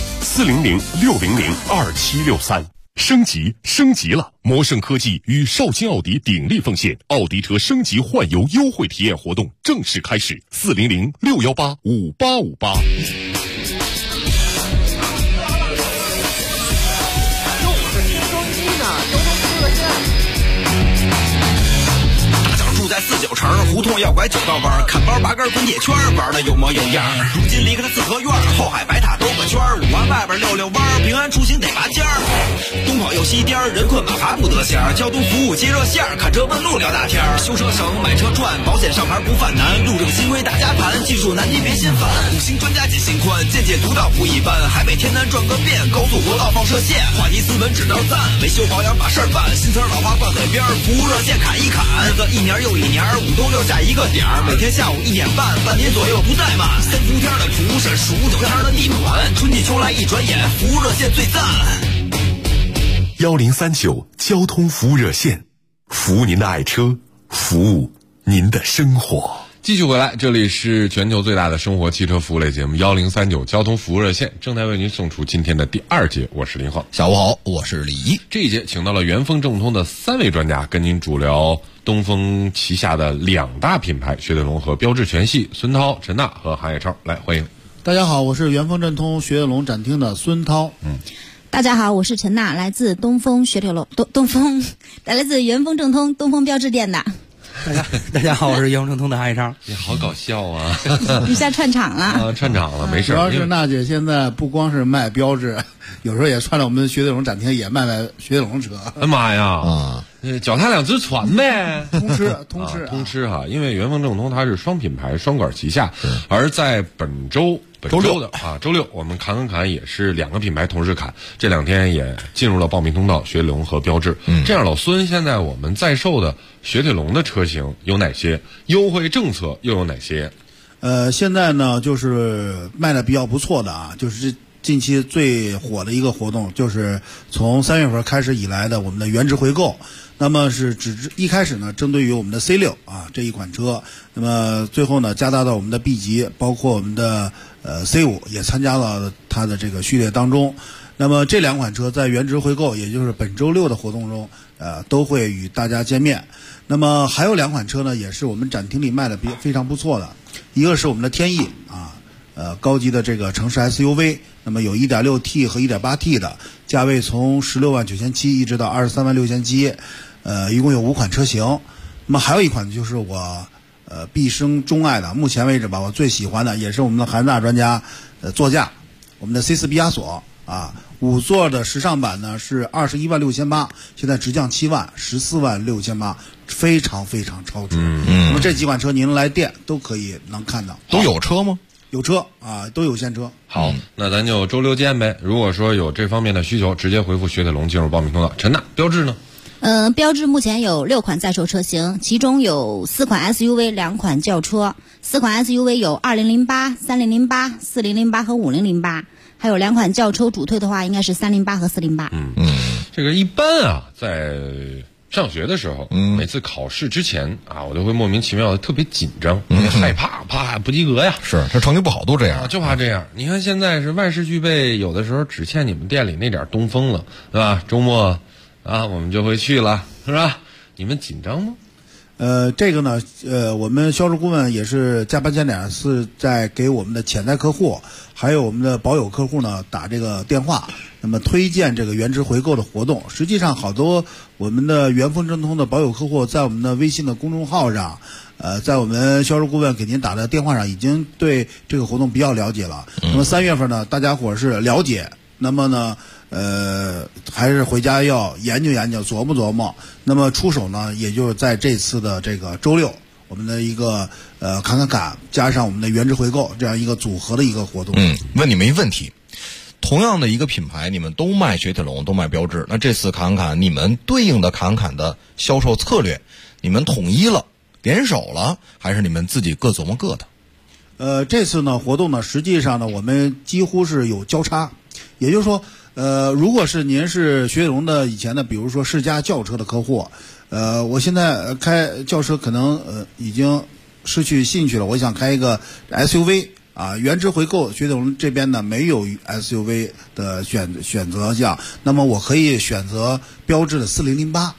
400-600-2763。升级了！魔盛科技与少卿奥迪鼎力奉献奥迪车升级换油优惠体验活动正式开始，400-618-5858。 就是青春要拐九道弯，看包拔根滚铁圈，玩的有模有样。如今离开了四合院，后海白塔兜个圈，五环外边溜溜弯，平安出行得拔尖儿。东跑又西颠，人困马乏不得闲，交通服务接热线，看车问路聊大天。修车省，买车赚，保险上牌不犯难，路政新规大家盘，技术难题别心烦。五星专家解心宽，见解独到不一般。海北天南转个遍，高速国道放射线，话题斯文指导赞，维修保养把事儿办。新词老话放嘴边，服务热线砍一砍。日子一年又一年，5都6下一个点儿，每天下午1点半，半年左右不怠慢。3伏天的厨师，数9天的地暖，春季秋来一转眼，服务热线最赞。 1039交通服务热线，服务您的爱车，服务您的生活。 继续回来，这里是全球最大的生活汽车服务类节目1039交通服务热线，正在为您送出今天的第2节，我是林浩。 下午好，我是李一。 这一节请到了元丰正通的3位专家，跟您主聊东风旗下的2大品牌雪铁龙和标致全系，孙涛、陈娜和韩野超，来欢迎。 大家好，我是元丰正通雪铁龙展厅的孙涛。 大家好，我是陈娜，来自东风雪铁龙来自元丰正通东风标致店的。 大家好，我是元丰正通的韩野超。 你好搞笑啊！ 一下串场了串场了，没事。 主要是娜姐现在不光是卖标致，有时候也串了我们雪铁龙展厅，也卖雪铁龙车。 哎妈呀！脚踏两只船呗， 通吃哈。因为元丰正通它是双品牌双管齐下，而在本周六周六我们侃也是2个品牌同时侃，这2天也进入了报名通道，雪铁龙和标致。这样，老孙，现在我们在售的雪铁龙的车型有哪些？优惠政策又有哪些？ 现在呢，就是卖的比较不错的啊，就是近期最火的一个活动，就是从3月份开始以来的我们的原值回购。那么是一开始呢，针对于我们的 C6 啊这一款车，那么最后呢加大到我们的 B 级，包括我们的C5 也参加了它的这个序列当中。那么这2款车在原值回购，也就是本周6的活动中，都会与大家见面。那么还有2款车呢，也是我们展厅里卖的非常不错的，一个是我们的天翼啊。高级的这个城市 SUV， 那么有 1.6T 和 1.8T 的，价位从16万9700一直到23万6700，一共有5款车型。那么还有一款就是我毕生钟爱的，目前为止吧，我最喜欢的也是我们的韩大专家座驾，我们的 C4 毕加索啊，5座的时尚版呢是21万6800，现在直降7万，14万6800，非常非常超值。那么这几款车您来店都能看到。 都有车吗？ 有车啊，都有现车。 好，那咱就周6见呗。如果说有这方面的需求，直接回复雪铁龙进入报名通道。陈娜，标致呢？ 标致目前有6款在售车型，其中有4款 SUV， 2款轿车。4款 SUV 有2008、3008、4008和5008，还有2款轿车主推的话，应该是308和408。 这个一般啊，在上学的时候，每次考试之前啊，我都会莫名其妙的特别紧张，害怕不及格呀。 是，这成绩不好都这样， 就怕这样。你看现在是万事俱备，有的时候只欠你们店里那点东风了，对吧？周末啊，我们就会去了，是吧？你们紧张吗？ 这个呢，我们销售顾问也是加班加点，是在给我们的潜在客户，还有我们的保有客户呢打这个电话，那么推荐这个原值回购的活动。实际上，好多我们的元丰正通的保有客户在我们的微信的公众号上，在我们销售顾问给您打的电话上，已经对这个活动比较了解了。那么3月份呢，大家伙是了解，那么呢，还是回家要研究研究，琢磨琢磨。那么出手呢，也就是在这次的这个周6，我们的一个侃加上我们的原值回购这样一个组合的一个活动。 问你们一问题，同样的一个品牌，你们都卖雪铁龙，都卖标致，那这次侃你们对应的侃的销售策略，你们统一了，联手了，还是你们自己各琢磨各的？ 这次呢活动呢，实际上呢我们几乎是有交叉，也就是说。如果是您是雪铁龙的以前的，比如说世嘉轿车的客户，我现在开轿车可能已经失去兴趣了，我想开一个 SUV 啊，原值回购雪铁龙这边呢没有 SUV 的选择项，那么我可以选择标致的4008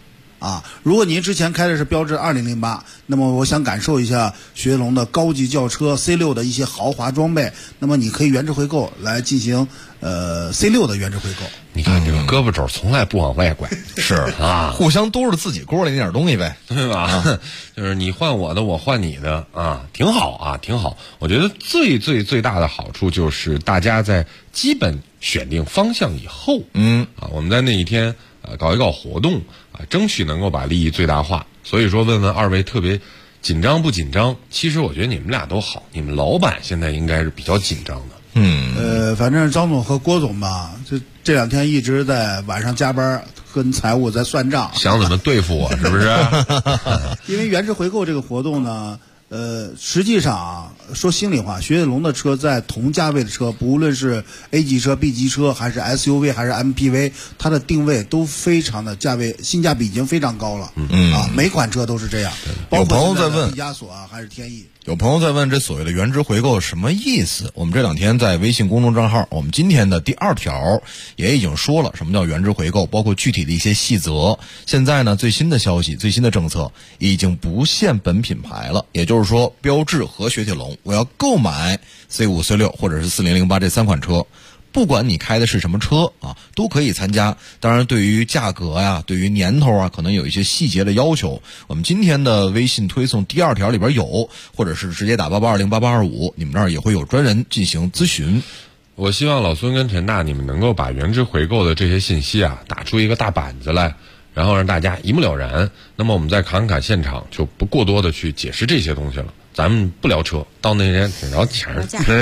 啊。如果您之前开的是标致2008，那么我想感受一下雪铁龙的高级轿车 C6 的一些豪华装备，那么你可以原值回购来进行C6 的原值回购。 你看这个胳膊肘从来不往外拐， 是啊， 互相兜着自己锅里那点东西呗， 对吧？就是你换我的，我换你的啊，挺好啊，挺好。我觉得最大的好处就是大家在基本选定方向以后，我们在那一天搞一搞活动啊，争取能够把利益最大化。所以说，问问二位特别紧张不紧张？其实我觉得你们俩都好，你们老板现在应该是比较紧张的。 反正张总和郭总吧，这2天一直在晚上加班，跟财务在算账， 想怎么对付我，是不是？ 因为原值回购这个活动呢，实际上啊，说心里话，雪铁龙的车在同价位的车，不论是 A 级车、B 级车，还是 SUV， 还是 MPV， 它的定位都非常的价位，性价比已经非常高了。每款车都是这样。 有朋友在问， 毕加索啊，还是天翼。 有朋友在问这所谓的原值回购什么意思？我们这2天在微信公众账号，我们今天的第2条也已经说了什么叫原值回购，包括具体的一些细则。现在呢，最新的消息、最新的政策已经不限本品牌了，也就是说，标致和雪铁龙，我要购买 C5、C6 或者是4008这3款车。不管你开的是什么车啊，都可以参加。当然，对于价格呀，对于年头啊，可能有一些细节的要求。我们今天的微信推送第2条里边有，或者是直接打88208825，你们那儿也会有专人进行咨询。 我希望老孙跟陈大你们能够把原值回购的这些信息啊，打出一个大板子来，然后让大家一目了然。那么我们在侃侃现场就不过多的去解释这些东西了。咱们不聊车，到那天只聊钱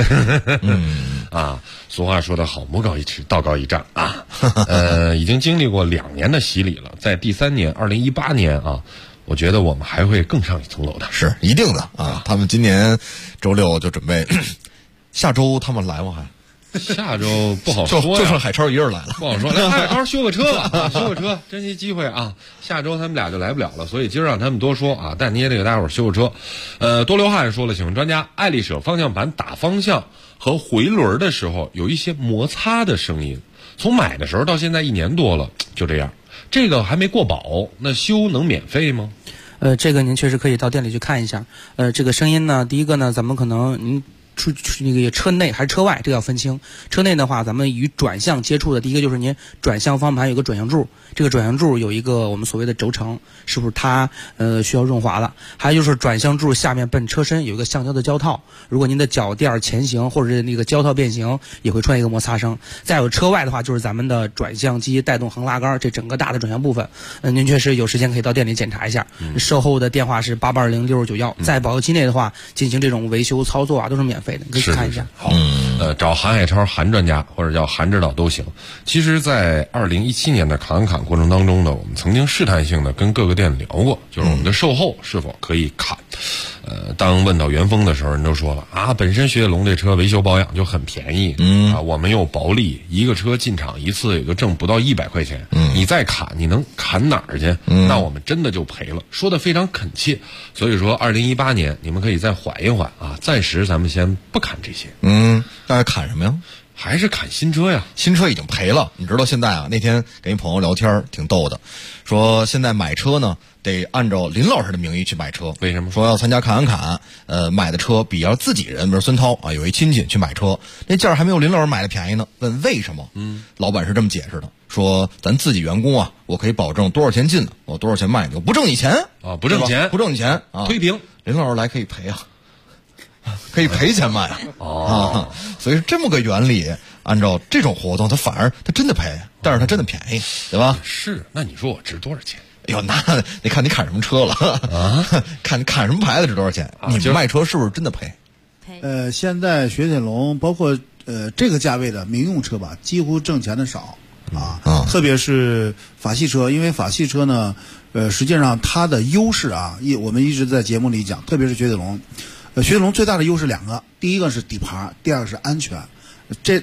啊，俗话说得好，魔高一尺，道高一丈啊。已经经历过2年的洗礼了，在第3年2018年啊，我觉得我们还会更上一层楼的， 是一定的啊。他们今年周6就准备，下周他们来吗？ 下周不好说呀， 就剩海超一人来了， 不好说。来，海超修个车吧，修个车，珍惜机会啊！下周他们俩就来不了了，所以今儿让他们多说啊。但你也得给大伙儿修个车。多流汗说了，请问专家，爱丽舍方向盘打方向和回轮的时候有一些摩擦的声音，从买的时候到现在1年多了，就这样。这个还没过保，那修能免费吗？ 这个您确实可以到店里去看一下。这个声音呢，第一个呢，咱们可能您出那个车内还是车外，这个要分清。车内的话，咱们与转向接触的第一个就是您转向方向盘有个转向柱，这个转向柱有一个我们所谓的轴承，是不是它需要润滑了？还有就是转向柱下面奔车身有一个橡胶的胶套，如果您的脚垫前行或者是那个胶套变形，也会出现一个摩擦声。再有车外的话，就是咱们的转向机带动横拉杆这整个大的转向部分，您确实有时间可以到店里检查一下。售后的电话是88206691，在保修期内的话，进行这种维修操作啊，都是免费的，你可以去看一下。 好，找韩海超韩专家或者叫韩指导都行。其实，在2017年的侃侃过程当中呢，我们曾经试探性的跟各个店聊过，就是我们的售后是否可以砍。当问到元丰的时候，人都说了啊，本身雪铁龙这车维修保养就很便宜，我们有薄利，一个车进厂一次也就挣不到100块钱，你再砍，你能砍哪儿去？那我们真的就赔了。说的非常恳切，所以说2018年你们可以再缓一缓啊，暂时咱们先不砍这些。 大概砍什么呀？ 还是砍新车呀？ 新车已经赔了，你知道现在啊，那天跟一朋友聊天挺逗的，说现在买车呢得按照林老师的名义去买车。 为什么？ 说要参加侃，买的车比要自己人，比如孙涛啊，有一亲戚去买车，那价还没有林老师买的便宜呢。问为什么？老板是这么解释的，说咱自己员工啊，我可以保证多少钱进的，我多少钱卖的，我不挣你钱啊，不挣钱， 不挣你钱啊， 推平。 林老师来可以赔啊。可以赔钱卖所以是这么个原理。按照这种活动，它反而它真的赔，但是它真的便宜，对吧？ 是，那你说我值多少钱？ 哎呦，那你看你砍什么车了啊？看你砍什么牌子值多少钱？你们卖车是不是真的赔？ 现在雪铁龙包括这个价位的民用车吧，几乎挣钱的少啊，特别是法系车，因为法系车呢，实际上它的优势啊，我们一直在节目里讲，特别是雪铁龙。雪铁龙最大的优势2个，第一个是底盘，第二个是安全。这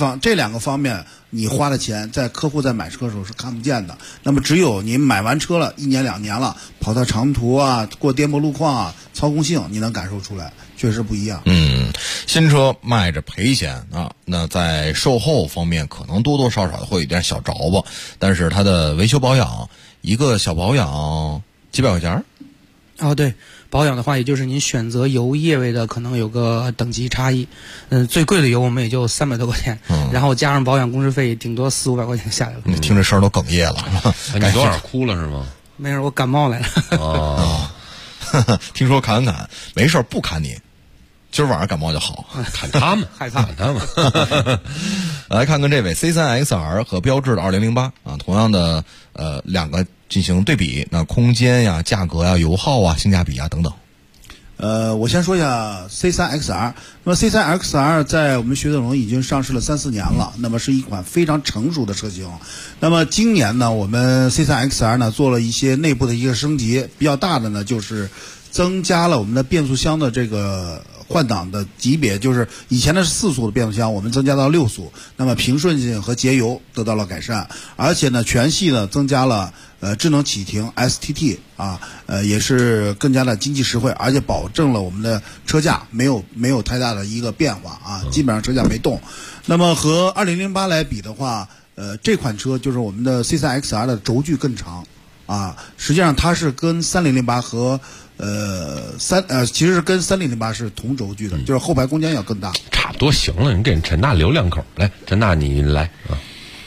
2个方面，你花的钱在客户在买车的时候是看不见的。那么只有你买完车了，1年2年了，跑到长途啊，过颠簸路况啊，操控性你能感受出来。 确实不一样。 新车卖着赔钱啊，那在售后方面可能多多少少会有点小着吧，但是它的维修保养，一个小保养几百块钱。 对，保养的话，也就是您选择油液位的可能有个等级差异。最贵的油我们也就300多块钱，然后加上保养工时费，顶多400-500块钱下来了。 你听这声都哽咽了， 你多少哭了是吗？ 没事，我感冒来了。 听说砍没事不砍你，今儿晚上感冒就好。 砍他们， 害怕砍他们。 来看看这位 C3XR 和标致的2008啊，同样的两个进行对比，那空间呀、价格呀、油耗啊、性价比啊等等。 我先说一下 C3XR。那么 C3XR 在我们雪铁龙已经上市了3-4年了，那么是一款非常成熟的车型。那么今年呢，我们 C3XR 呢做了一些内部的一个升级，比较大的呢就是增加了我们的变速箱的这个换挡的级别，就是以前的是4速的变速箱，我们增加到6速，那么平顺性和节油得到了改善，而且呢全系呢增加了智能启停 STT 啊，也是更加的经济实惠，而且保证了我们的车价没有太大的一个变化啊，基本上车价没动。那么和2008来比的话，这款车就是我们的 C3XR 的轴距更长啊，实际上它是跟3008和其实跟3008是同轴距的，就是后排空间要更大。 差不多行了，你给陈大留2口，来，陈大你来啊。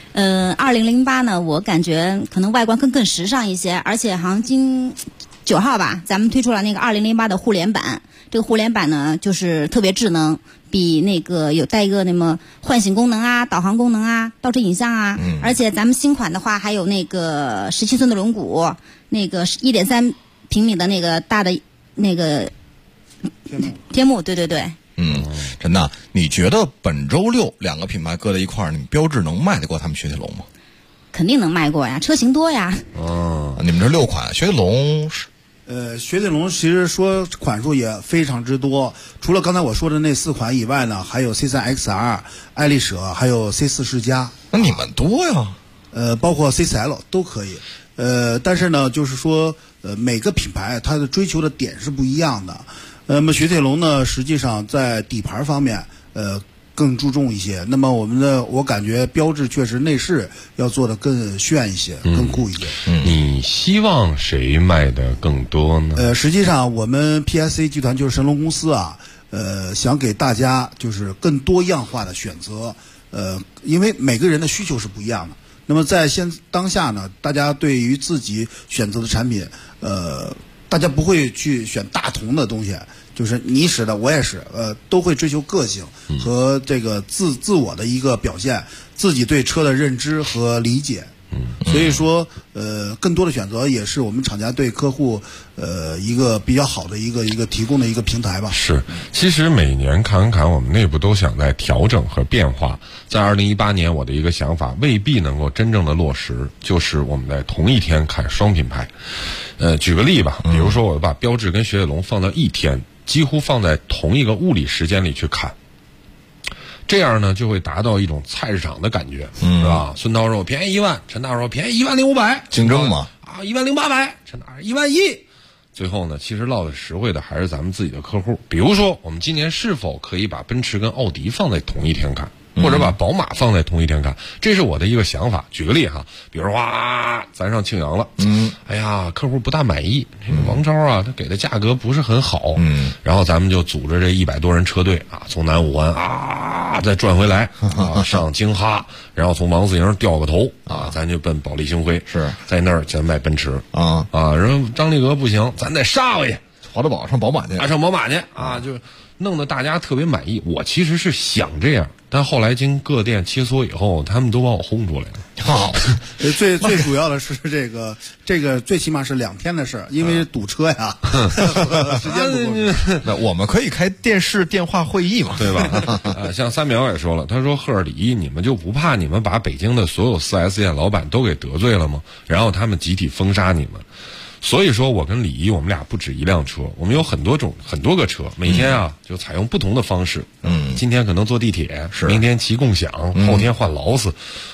2008呢，我感觉可能外观更时尚一些，而且好像今9号吧，咱们推出了那个2008的互联版。这个互联版呢，就是特别智能，比那个有带一个那么唤醒功能啊、导航功能啊、倒车影像啊，而且咱们新款的话还有那个17寸的轮毂，那个1.3平米的那个大的那个天幕，对。 陈大，你觉得本周六两个品牌搁在一块儿，你标致能卖得过他们雪铁龙吗？ 肯定能卖过呀，车型多呀。 你们这6款，雪铁龙是？ 雪铁龙其实说款数也非常之多，除了刚才我说的那4款以外呢，还有 C3XR、爱丽舍，还有 C4世嘉。 那你们多呀？ 包括 C4L 都可以。但是呢，就是说，每个品牌它的追求的点是不一样的。那么雪铁龙呢，实际上在底盘方面，更注重一些。那么我感觉标致确实内饰要做的更炫一些，更酷一些。 你希望谁卖的更多呢？ 实际上我们 PSA 集团就是神龙公司啊，想给大家就是更多样化的选择。因为每个人的需求是不一样的。那么在当下呢，大家对于自己选择的产品，大家不会去选大同的东西，就是你使的我也使，都会追求个性和这个自我的一个表现，自己对车的认知和理解。所以说，更多的选择也是我们厂家对客户，一个比较好的一个提供的一个平台吧。 是，其实每年侃我们内部都想在调整和变化。在2018年，我的一个想法未必能够真正的落实，就是我们在同一天看双品牌。举个例吧，比如说我把标致跟雪铁龙放到一天，几乎放在同一个物理时间里去看。这样呢，就会达到一种菜市场的感觉，是吧？孙涛说便宜1万，陈大说便宜10500， 竞争嘛 ，10800，陈大11000。最后呢，其实落得实惠的还是咱们自己的客户。比如说，我们今年是否可以把奔驰跟奥迪放在同一天看，或者把宝马放在同一天看？这是我的一个想法。举个例哈，比如哇，咱上庆阳了，哎呀，客户不大满意，这个王昭啊，他给的价格不是很好，然后咱们就组织这100多人车队啊，从南五环再转回来啊，上京哈，然后从王自营掉个头啊，咱就奔保利星辉， 是在那儿咱卖奔驰啊，然后张力格不行，咱得杀回去， 华德宝上宝马去， 上宝马去啊，就弄得大家特别满意。我其实是想这样，但后来经各店切磋以后，他们都把我轰出来了。 好，最主要的是这个最起码是2天的事儿，因为堵车呀，时间不够。 那我们可以开电视电话会议嘛， 对吧？像3秒也说了，他说赫尔迪，你们就不怕你们把北京的所有4S店老板都给得罪了吗？然后他们集体封杀你们。所以说我跟李一，我们俩不止一辆车，我们有很多个车，每天啊就采用不同的方式。今天可能坐地铁，明天骑共享，后天换劳斯。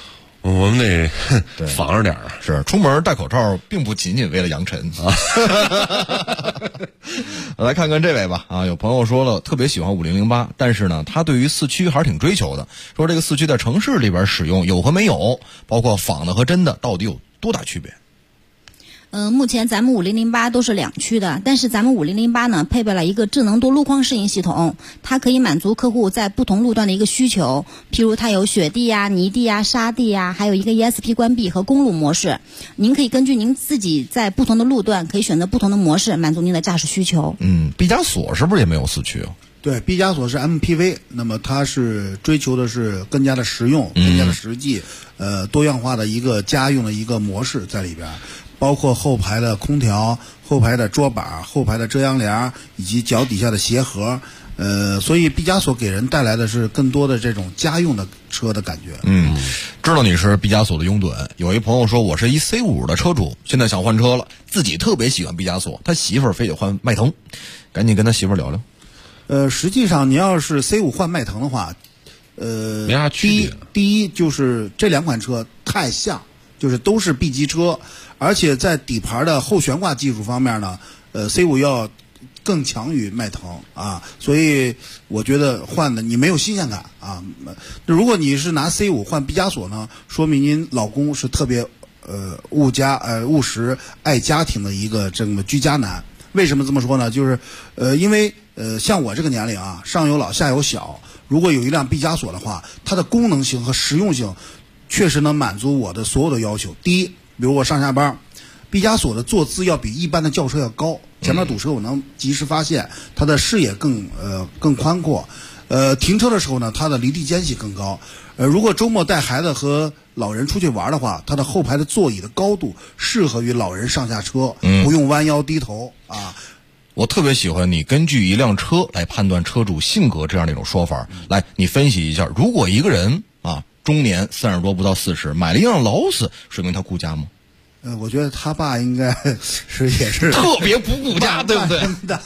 我们得防着点儿。 是，出门戴口罩并不仅仅为了扬尘啊。来看看这位吧啊，有朋友说了特别喜欢5008，但是呢，他对于四驱还是挺追求的，说这个四驱在城市里边使用有和没有，包括仿的和真的到底有多大区别？ 目前咱们5008都是2驱的，但是咱们5008呢配备了一个智能多路况适应系统，它可以满足客户在不同路段的一个需求，譬如它有雪地啊、泥地啊、沙地啊，还有一个 ESP 关闭和公路模式，您可以根据您自己在不同的路段可以选择不同的模式，满足您的驾驶需求。 毕加索是不是也没有四驱啊？ 对，毕加索是 MPV， 那么它是追求的是更加的实用、更加的实际，多样化的一个家用的一个模式在里边。包括后排的空调、后排的桌板、后排的遮阳帘以及脚底下的鞋盒，所以毕加索给人带来的是更多的这种家用的车的感觉。 知道你是毕加索的拥趸，有一朋友说我是一 C5 的车主，现在想换车了，自己特别喜欢毕加索，他媳妇儿非得换迈腾，赶紧跟他媳妇儿聊聊。 实际上你要是 C5 换迈腾的话， 没啥区别。 第一就是这两款车太像，就是都是 B 级车。而且在底盘的后悬挂技术方面呢，C5 要更强于迈腾啊，所以我觉得换的你没有新鲜感啊。如果你是拿 C5 换毕加索呢，说明您老公是特别务实、爱家庭的一个这么居家男。为什么这么说呢？就是因为像我这个年龄啊，上有老下有小，如果有一辆毕加索的话，它的功能性和实用性确实能满足我的所有的要求。第一，比如我上下班，毕加索的坐姿要比一般的轿车要高，前面堵车我能及时发现，它的视野更宽阔。停车的时候呢，它的离地间隙更高。如果周末带孩子和老人出去玩的话，它的后排的座椅的高度适合于老人上下车，不用弯腰低头啊。 我特别喜欢你根据一辆车来判断车主性格这样的一种说法。来，你分析一下，如果一个人啊中年30多不到40，买了一辆劳斯，说明他顾家吗？ 我觉得他爸应该也是特别不顾家，对不对？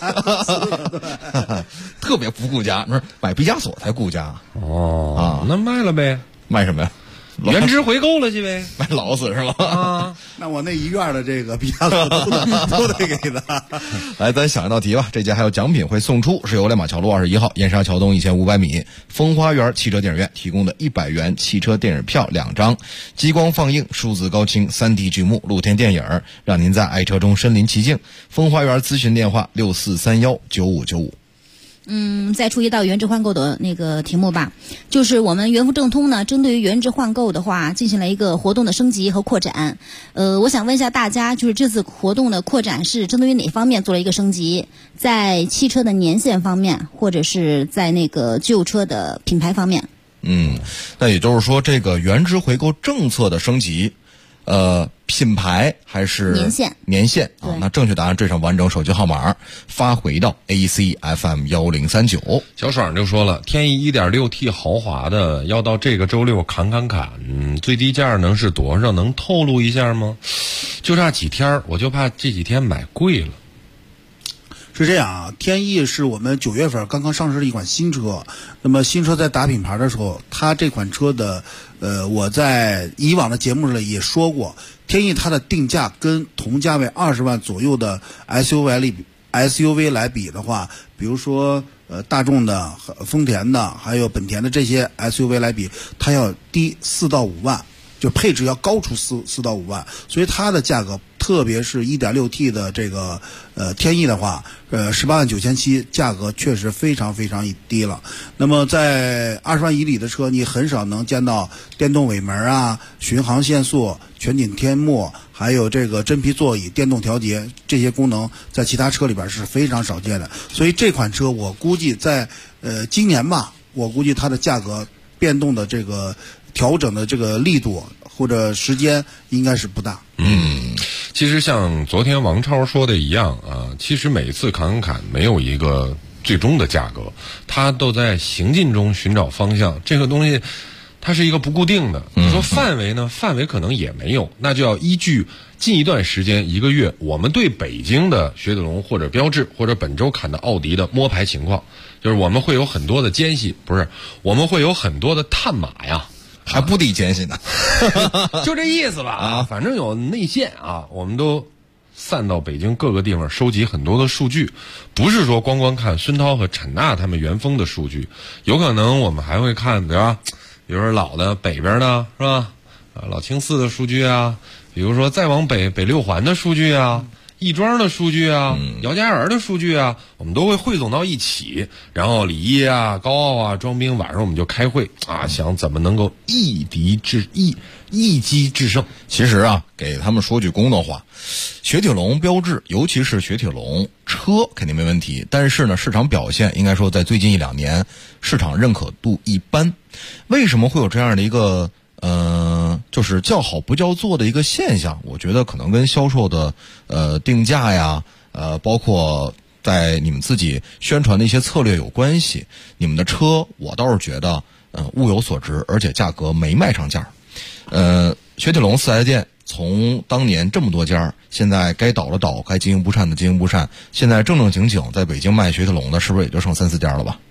特别不顾家，买毕加索才顾家。 那卖了呗？ 卖什么呀？ 原汁回购了去呗？ 卖劳斯是吗？ 那我那一院的这个毕加索都得给他。 来，咱想一道题吧。这节还有奖品会送出，是由亮马桥路21号燕莎桥东1500米风花园汽车电影院提供的100元汽车电影票2张，激光放映、数字高清、3D 剧目、露天电影，让您在爱车中身临其境。风花园咨询电话64319595。 再出一道原值换购的那个题目吧，就是我们元福正通呢，针对于原值换购的话，进行了一个活动的升级和扩展。我想问一下大家，就是这次活动的扩展是针对于哪方面做了一个升级？在汽车的年限方面，或者是在那个旧车的品牌方面？ 那也就是说，这个原值回购政策的升级。品牌还是年限啊？那正确答案缀上完整手机号码，发回到 ACFM 1039。 小爽就说了，天翼 1.6T 豪华的要到这个周六砍，最低价能是多少？能透露一下吗？就差几天，我就怕这几天买贵了。 是这样啊，天翼是我们9月份刚刚上市的一款新车。那么新车在打品牌的时候，它这款车的我在以往的节目里也说过，天翼它的定价跟同价位20万左右的 SUV 来比的话，比如说大众的、丰田的还有本田的这些 SUV 来比，它要低4到5万，就配置要高出4到5万，所以它的价格，特别是 1.6T 的这个天翼的话，18万9700，价格确实非常非常低了。那么在20万以里的车，你很少能见到电动尾门啊、巡航限速、全景天幕，还有这个真皮座椅、电动调节，这些功能在其他车里边是非常少见的。所以这款车我估计在今年吧，我估计它的价格变动的这个调整的这个力度或者时间应该是不大。 其实像昨天王超说的一样啊，其实每次砍没有一个最终的价格，它都在行进中寻找方向。这个东西它是一个不固定的。你说范围呢？范围可能也没有，那就要依据近一段时间1个月，我们对北京的雪铁龙或者标致或者本周砍的奥迪的摸排情况，就是我们会有很多的间隙，不是，我们会有很多的探码呀。 还不抵减薪呢， 就这意思吧啊，反正有内线啊，我们都散到北京各个地方收集很多的数据，不是说光看孙涛和陈娜他们元丰的数据，有可能我们还会看，对吧？比如说老的北边的是吧？老清寺的数据啊，比如说再往北六环的数据啊。亦庄的数据啊，姚家园的数据啊，我们都会汇总到一起，然后李毅啊、高傲啊、庄兵晚上我们就开会啊，想怎么能够一击制胜。 其实啊，给他们说句公道话，雪铁龙标致，尤其是雪铁龙车肯定没问题，但是呢，市场表现应该说在最近1-2年市场认可度一般。为什么会有这样的一个就是叫好不叫座的一个现象？我觉得可能跟销售的定价呀，包括在你们自己宣传的一些策略有关系。你们的车我倒是觉得物有所值，而且价格没卖上价。雪铁龙4S店从当年这么多家，现在该倒的倒，该经营不善的经营不善，现在正经在北京卖雪铁龙的是不是也就剩3-4家了吧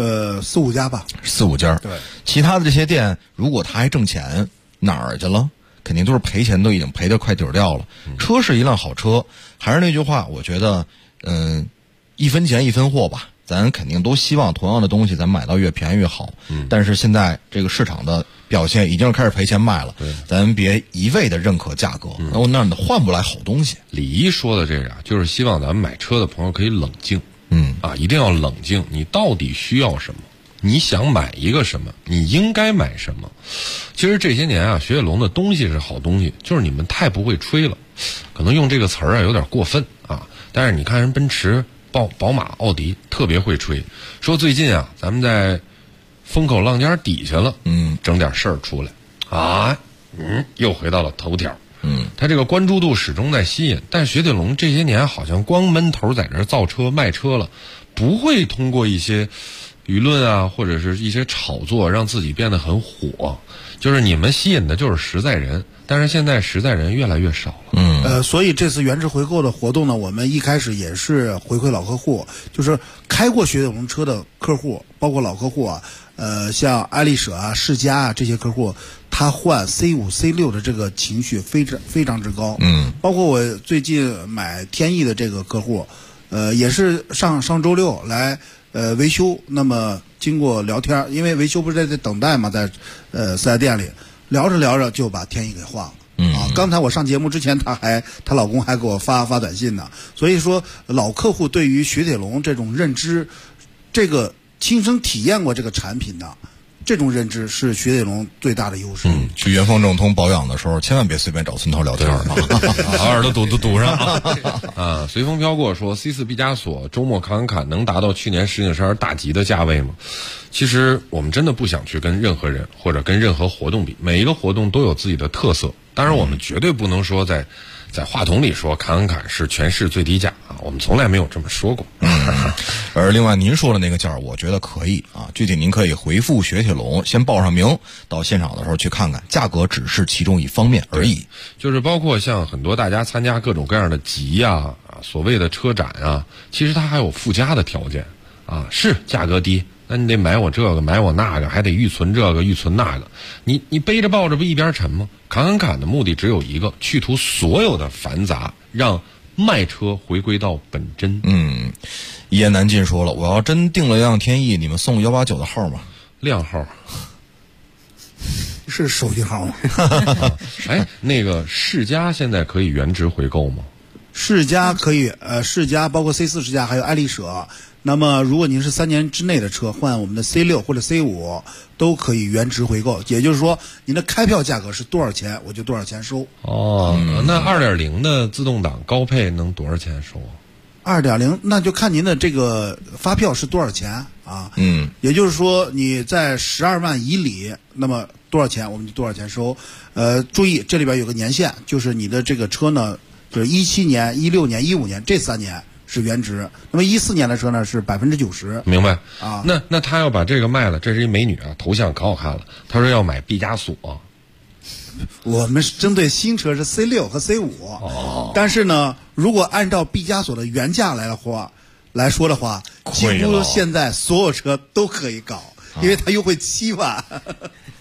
？4-5家吧 ，4-5家。 对， 其他的这些店如果他还挣钱，哪儿去了？肯定都是赔钱，都已经赔得快底儿掉了。车是一辆好车，还是那句话，我觉得一分钱一分货吧，咱肯定都希望同样的东西咱买到越便宜越好。但是现在这个市场的表现已经开始赔钱卖了，咱别一味的认可价格，那换不来好东西。 李一说的这个就是希望咱们买车的朋友可以冷静，一定要冷静，你到底需要什么？你想买一个什么？你应该买什么？其实这些年啊，雪铁龙的东西是好东西，就是你们太不会吹了，可能用这个词儿有点过分啊。但是你看人奔驰、宝马、奥迪特别会吹，说最近啊，咱们在风口浪尖底下了，整点事儿出来啊，又回到了头条。它这个关注度始终在吸引，但雪铁龙这些年好像光闷头在这造车卖车了，不会通过一些舆论啊，或者是一些炒作让自己变得很火，就是你们吸引的就是实在人，但是现在实在人越来越少了。 所以这次原值回购的活动呢，我们一开始也是回馈老客户，就是开过雪铁龙车的客户，包括老客户啊，像爱丽舍啊、世嘉啊这些客户，他换 C5、C6 的这个情绪非常之高。包括我最近买天翼的这个客户，也是上周六来维修，那么经过聊天，因为维修不是在等待嘛，在4S店里聊着就把天翼给换了。刚才我上节目之前，她老公还给我发短信呢。所以说，老客户对于雪铁龙这种认知，这个亲身体验过这个产品的这种认知是雪铁龙最大的优势。 去元丰正通保养的时候，千万别随便找孙涛聊天啊， 把耳朵堵上啊！随风飘过说 C4 毕加索周末侃能达到去年石景山大吉的价位吗？其实我们真的不想去跟任何人或者跟任何活动比，每一个活动都有自己的特色。当然，我们绝对不能说在话筒里说侃是全市最低价啊，我们从来没有这么说过。 而另外您说的那个价，我觉得可以啊，具体您可以回复雪铁龙，先报上名，到现场的时候去看看，价格只是其中一方面而已。 就是包括像很多大家参加各种各样的集啊，所谓的车展啊，其实它还有附加的条件啊，是价格低。那你得买我这个，买我那个，还得预存这个，预存那个。你背着抱着不一边沉吗？侃的目的只有一个，去除所有的繁杂，让卖车回归到本真。 一言难尽说了，我要真订了一辆天翼，你们送189的号吗？ 靓号。 是手机号吗？ 那个世嘉现在可以原值回购吗？ 世嘉可以，世嘉包括 C4 世嘉还有爱丽舍。那么如果您是3年之内的车，换我们的 C6 或者 C5 都可以原值回购，也就是说您的开票价格是多少钱，我就多少钱收。 那 2.0 的自动挡高配能多少钱收 ？2.0 那就看您的这个发票是多少钱啊。也就是说你在12万以里，那么多少钱我们就多少钱收。注意这里边有个年限，就是你的这个车呢，就是17年、16年、15年这3年是原值，那么14年的车呢是90%。 明白啊？ 那他要把这个卖了，这是一美女啊，头像可好看了。他说要买毕加索。 我们是针对新车是 C6 和 C5。但是呢，如果按照毕加索的原价来说的话，几乎现在所有车都可以搞，因为它优惠7万。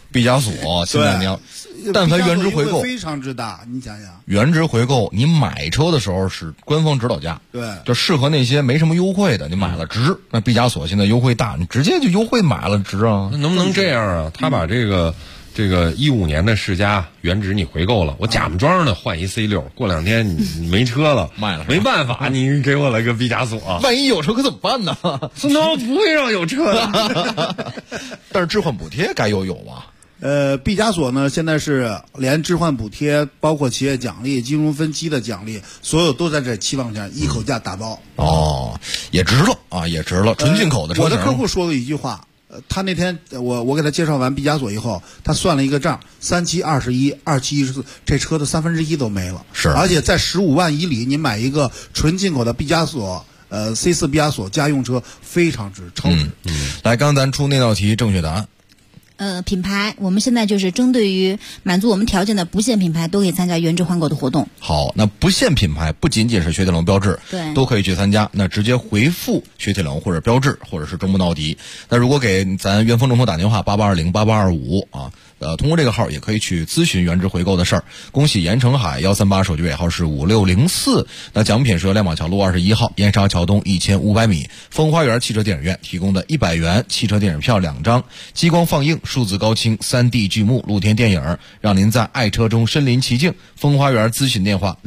毕加索现在你要，但凡原值回购非常之大，你想想， 原值回购你买车的时候是官方指导价， 对， 就适合那些没什么优惠的，你买了值。那毕加索现在优惠大，你直接就优惠买了值啊。 那能不能这样啊？他把这个15年的世嘉原值你回购了，我假模装的换一 C6，过2天你没车了， 卖了， 没办法，你给我来个毕加索， 万一有车可怎么办呢？ 孙涛不会让有车的， 但是置换补贴该有吧？ 毕加索呢，现在是连置换补贴，包括企业奖励、金融分期的奖励，所有都在这7万块钱一口价打包。 哦，也值了啊，也值了，纯进口的车型。 我的客户说了一句话。他那天我给他介绍完毕加索以后，他算了一个账，37、21、27、14，这车的1/3都没了。 是， 而且在15万以里，你买一个纯进口的毕加索，C4 毕加索家用车非常值，超值。 来，刚咱出那道题正确答案。 品牌，我们现在就是针对于满足我们条件的不限品牌都可以参加原值换购的活动。 好，那不限品牌不仅仅是雪铁龙标致， 对， 都可以去参加。那直接回复雪铁龙或者标致或者是中部奥迪。那如果给咱元丰中国打电话88208825啊。通过这个号也可以去咨询原值回购的事儿。恭喜严成海138手机尾号是5604。那奖品是由亮马桥路21号燕莎桥东1500米风花园汽车电影院提供的100元汽车电影票2张，激光放映、数字高清、3D 剧目、露天电影，让您在爱车中身临其境。风花园咨询电话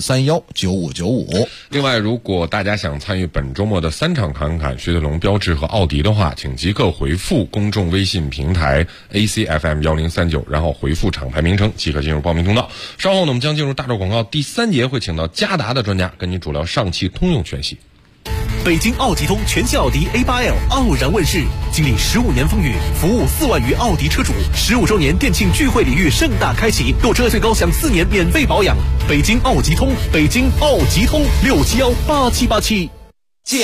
64319595。 另外，如果大家想参与本周末的3场侃侃雪铁龙、标致和奥迪的话，请即刻回复公众微信平台 ACFM1039，然后回复厂牌名称即可进入报名通道。稍后呢，我们将进入大洲广告第3节，会请到嘉达的专家跟您主聊上汽通用全系。 北京奥吉通全系奥迪 A8L 傲然问世，经历15年风雨，服务4万余奥迪车主，15周年店庆聚会礼遇盛大开启，购车最高享4年免费保养。北京奥吉通，北京奥吉通6718787。 奖！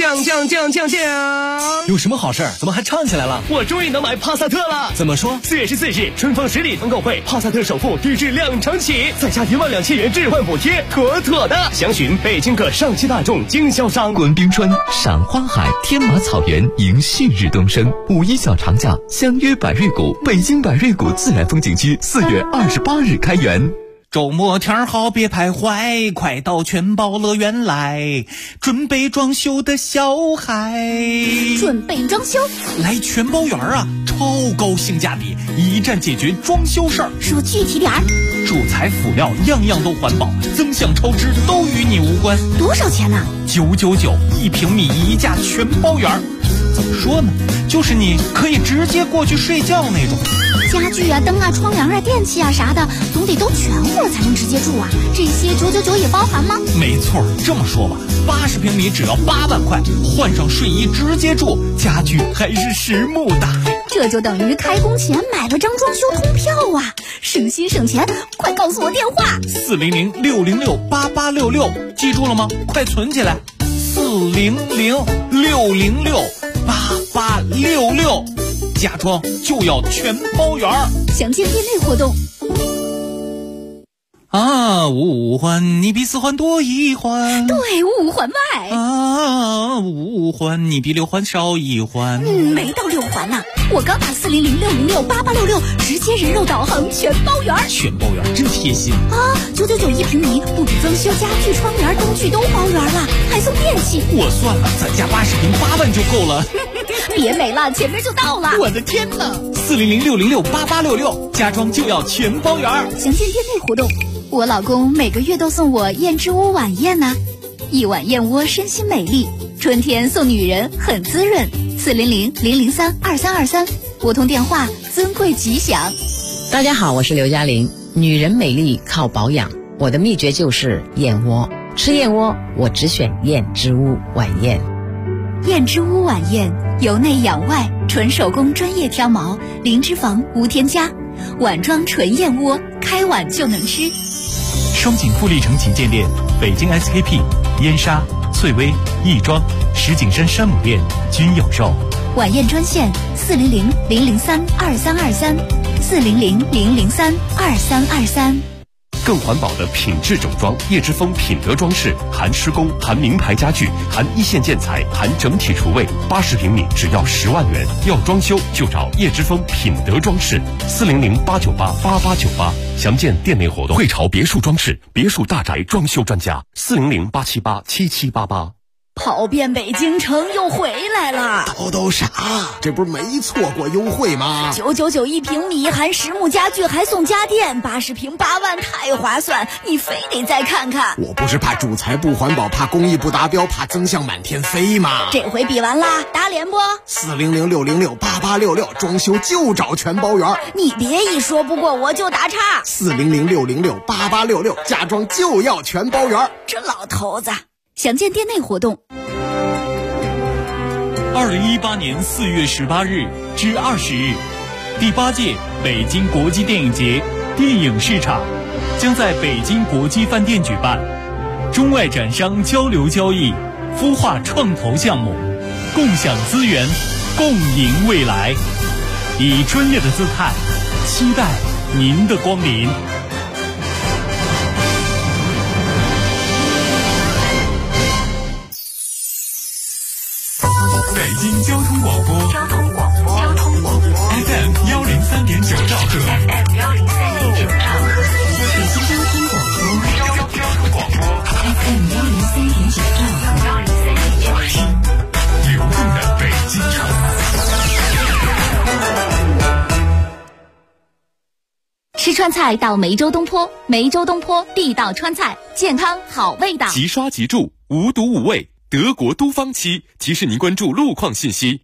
有什么好事？怎么还唱起来了？ 我终于能买帕萨特了！ 怎么说 ？4月14日，春风10里团购会，帕萨特首付低至2成起，再加12000元置换补贴，妥妥的！详询北京各上汽大众经销商。 观冰川、赏花海、天马草原，迎旭日东升。5一小长假，相约百瑞谷，北京百瑞谷自然风景区4月28日开园。 周末天好别徘徊，快到全宝乐园来，准备装修的小孩。 准备装修？ 来全宝园啊，超高性价比，一站解决装修事儿。 说具体点儿。 主材辅料样样都环保，增项超支都与你无关。 多少钱呢 ？999，1平米一价全包园。怎么说呢？就是你可以直接过去睡觉那种。 家具啊、灯啊、窗帘啊、电器啊啥的，总得都全乎了才能直接住啊。这些999也包含吗？ 没错，这么说吧，80平米只要8万块，换上睡衣直接住，家具还是实木的。 这就等于开工前买了张装修通票啊，省心省钱！快告诉我电话 ：400-606-8866，记住了吗？快存起来，400-606-8866，家装就要全包圆。 详见店内活动。 啊，五环你比4环多1环， 对，5环外。 啊，5环你比6环少1环。 没到6环呢，我刚打400-606-8866，直接人肉导航全包圆。 全包圆真贴心啊！999一平米，不止装修家具、窗帘、灯具都包圆了，还送电器。 我算了，咱家80平8万就够了。 别美了，前面就到了。 我的天哪！400-606-8866，家装就要全包圆。 详见店内活动。我老公每个月都送我燕之屋晚宴呢，一碗燕窝身心美丽，春天送女人很滋润。400-003-2323，拨通电话，尊贵吉祥。 大家好，我是刘嘉玲。女人美丽靠保养，我的秘诀就是燕窝。吃燕窝，我只选燕之屋晚宴。 燕之屋晚宴，由内养外，纯手工专业挑毛，零脂肪无添加，碗装纯燕窝，开碗就能吃。 双井富力城旗舰店，北京 SKP、燕莎、翠微、亦庄、石景山山姆店均有售。 晚宴专线400-003-2323，400-003-2323。 更环保的品质整装。叶之峰品德装饰，含施工，含名牌家具，含一线建材，含整体厨卫，80平米只要10万元。要装修就找叶之峰品德装饰，400-898-8898，详见店内活动。汇潮别墅装饰，别墅大宅装修专家，400-878-7788。 跑遍北京城又回来了， 都啥？这不是没错过优惠吗 ？999一平米，含实木家具还送家电，80平8万，太划算！你非得再看看。 我不是怕主材不环保，怕工艺不达标，怕增项满天飞吗？ 这回比完啦，打脸不？400-606-8866，装修就找全包圆。你别一说不过我就打岔。 400-606-8866，家装就要全包圆。 这老头子。详见店内活动。 2018年4月18日至20日，第8届北京国际电影节电影市场将在北京国际饭店举办，中外展商交流交易，孵化创投项目，共享资源，共赢未来。以专业的姿态，期待您的光临。北京交通广播FM 103.9兆赫，北京交通广播 FM 103.9兆赫，听流动的北京城。 吃川菜到梅州东坡，梅州东坡地道川菜，健康好味道， 即刷即住，无毒无味。德国都方期提示您关注路况信息。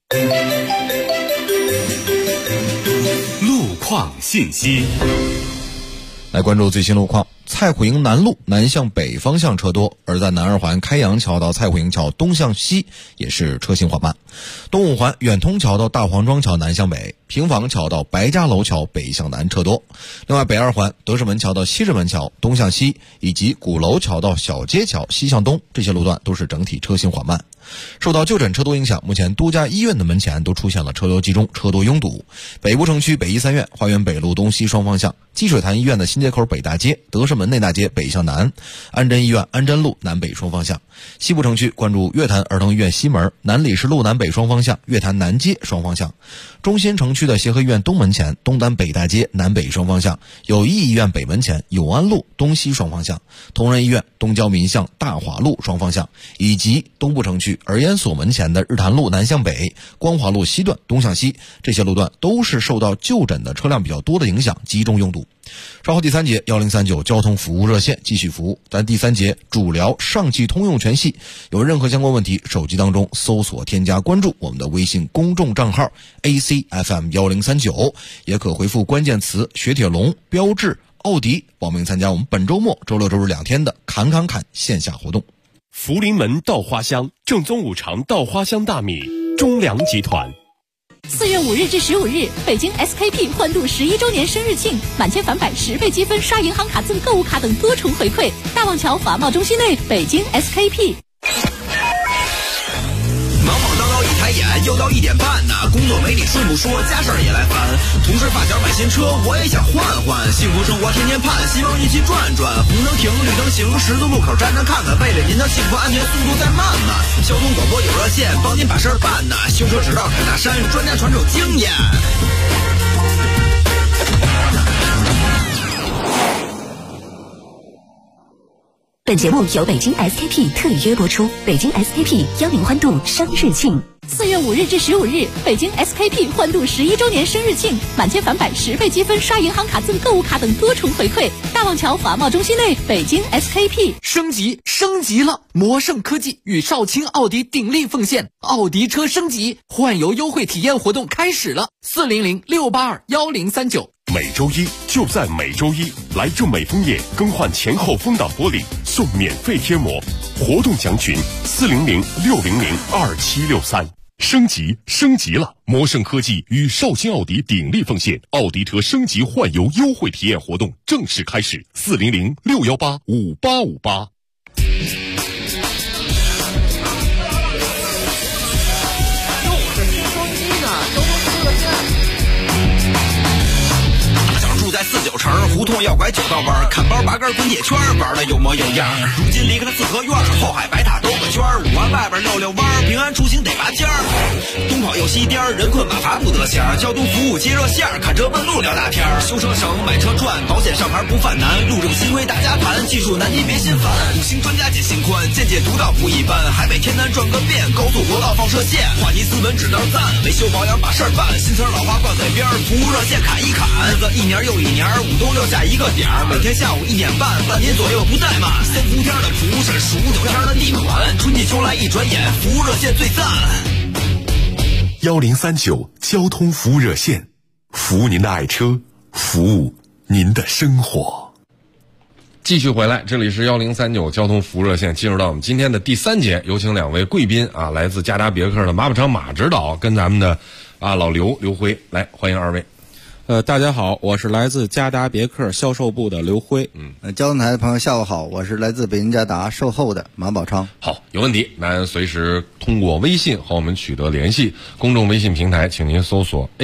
路况信息， 来关注最新路况。蔡虎营南路南向北方向车多，而在南二环开阳桥到蔡虎营桥东向西也是车行缓慢。东五环远通桥到大黄庄桥南向北，平房桥到白家楼桥北向南车多。另外，北二环德胜门桥到西直门桥东向西，以及鼓楼桥到小街桥西向东，这些路段都是整体车行缓慢。受到就诊车多影响，目前多家医院的门前都出现了车流集中、车多拥堵。北部城区北医三院、花园北路东西双方向，积水潭医院的新街口北大街、德胜门内大街北向南，安贞医院安贞路南北双方向。西部城区关注月坛儿童医院西门、南礼士路南北双方向、月坛南街双方向。中心城区的协和医院东门前、东单北大街南北双方向，友谊医院北门前、永安路东西双方向，同仁医院东郊民巷大华路双方向，以及东部城区儿研所门前的日坛路南向北、光华路西段东向西，这些路段都是受到就诊的车辆比较多的影响，集中拥堵。稍后第3节1039交通服务热线继续服务，但第3节主聊上汽通用全系。有任何相关问题，手机当中搜索添加关注我们的微信公众账号 ACFM1039，也可回复关键词雪铁龙、标致、奥迪，报名参加我们本周末周六周日2天的侃线下活动。 福临门稻花香，正宗五常稻花香大米，中粮集团。 4月5日至15日，北京 SKP 欢度11周年生日庆，满千返百10倍积分，刷银行卡赠购物卡等多重回馈。大望桥华贸中心内，北京 SKP。 忙忙叨叨一抬眼，又到1点半呢。工作没你顺不说，家事儿也来烦。同事发小买新车，我也想换换。幸福生活天天盼，希望一起转转。红灯停，绿灯行，十字路口站站看看，为了您的幸福安全，速度再慢慢。交通广播有热线，帮您把事儿办呐。修车指导开大山，专家传授经验。 本节目由北京 SKP 特约播出。北京 SKP 10欢度生日庆。 4月5日至15日，北京 SKP 欢度11周年生日庆，满千返百10倍积分，刷银行卡赠购物卡等多重回馈。大望桥华贸中心内，北京 SKP。 升级了！魔盛科技与少卿奥迪鼎力奉献，奥迪车升级换油优惠体验活动开始了，400-682-1039。 每周一就在每周一，来正美枫叶更换前后风挡玻璃送免费贴膜，活动详询400-600-2763。升级了！魔盛科技与少卿奥迪鼎力奉献，奥迪车升级换油优惠体验活动正式开始，400-618-5858。 住在49 9成，胡同要拐9道弯，看包8根滚铁圈，玩的有模有样。如今离开了四合院，后海白塔兜个圈，5环外边溜弯，平安出行得拔尖儿。东跑又西颠，人困马乏不得闲，交通服务接热线，看车问路聊大天，修车省买车赚，保险上牌不犯难，路政新规大家谈，技术难题别心烦，五星专家解心宽，见解独到不一般，海北天南转个遍，高速国道放射线，话题斯文只当赞，维修保养把事儿办，新词老话挂嘴边，服务热线砍一砍，日子一年又一年，5冬6夏一个点儿，每天下午1点半，半年左右不怠慢，3伏天的服务是数9天的地款，春季秋来一转眼，服务热线最赞。 1039交通服务热线，服务您的爱车，服务您的生活。 继续回来，这里是1039交通服务热线，进入到我们今天的第3节，有请2位贵宾啊，来自加达别克的马宝昌马指导跟咱们的老刘辉，来欢迎2位。 大家好，我是来自加达别克销售部的刘辉。 交通台的朋友下午好，我是来自北京加达售后的马宝昌。 好，有问题咱随时通过微信和我们取得联系，公众微信平台请您搜索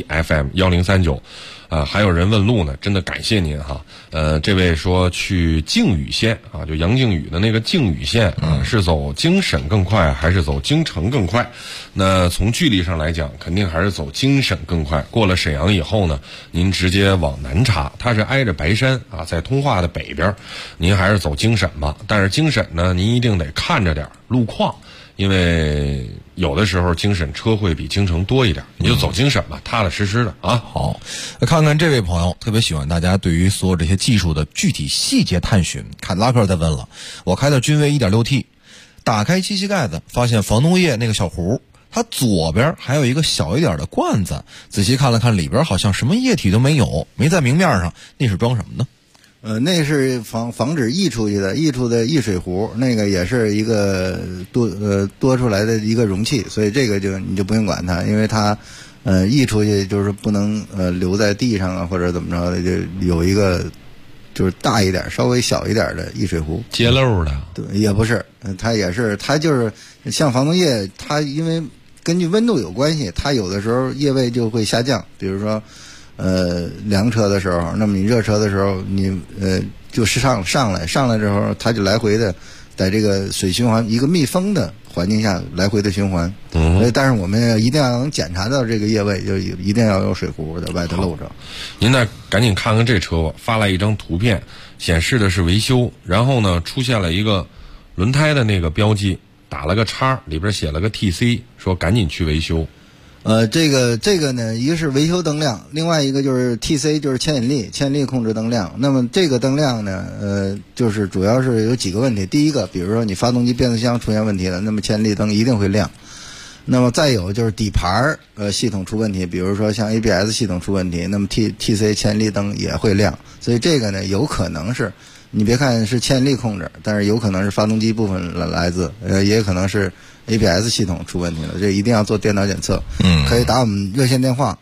ACFM1039。还有人问路呢，真的感谢您哈。这位说去靖宇县啊，就杨靖宇的那个靖宇县啊，是走京沈更快还是走京城更快？那从距离上来讲，肯定还是走京沈更快。过了沈阳以后呢，您直接往南插，它是挨着白山啊，在通化的北边，您还是走京沈吧。但是京沈呢，您一定得看着点路况。因为有的时候京沈车会比京城多一点，你就走京沈吧，踏踏实实的啊。 好，看看这位朋友特别喜欢大家对于所有这些技术的具体细节探寻。凯迪拉克在问了，我开的君威 1.6T， 打开机器盖子，发现防冻液那个小壶，它左边还有一个小一点的罐子，仔细看了看，里边好像什么液体都没有，没在明面上，那是装什么呢？ 那是防止溢出去的溢水壶，那个也是一个多出来的一个容器，所以这个你就不用管它，因为它溢出去就是不能留在地上啊或者怎么着的，就有一个就是大一点稍微小一点的溢水壶接漏的。 对，也不是，它就是像防冻液，它因为根据温度有关系，它有的时候液位就会下降，比如说凉车的时候，那么你热车的时候，你就是上来之后，它就来回的在这个水循环一个密封的环境下来回的循环。但是我们一定要能检查到这个液位，就一定要有水壶在外头露着。 您呢，赶紧看看这车吧，发来一张图片，显示的是维修，然后呢出现了一个轮胎的那个标记，打了个叉，里边写了个 TC， 说赶紧去维修。 这个呢，一个是维修灯亮，另外一个就是 TC， 就是牵引力控制灯亮。那么这个灯亮呢，就是主要是有几个问题。第一个，比如说你发动机变速箱出现问题了，那么牵引力灯一定会亮。那么再有就是底盘系统出问题，比如说像 ABS 系统出问题，那么 TC 牵引力灯也会亮。所以这个呢，有可能是你别看是牵引力控制，但是有可能是发动机部分来自，也可能是 ABS 系统出问题了，这一定要做电脑检测。可以打我们热线电话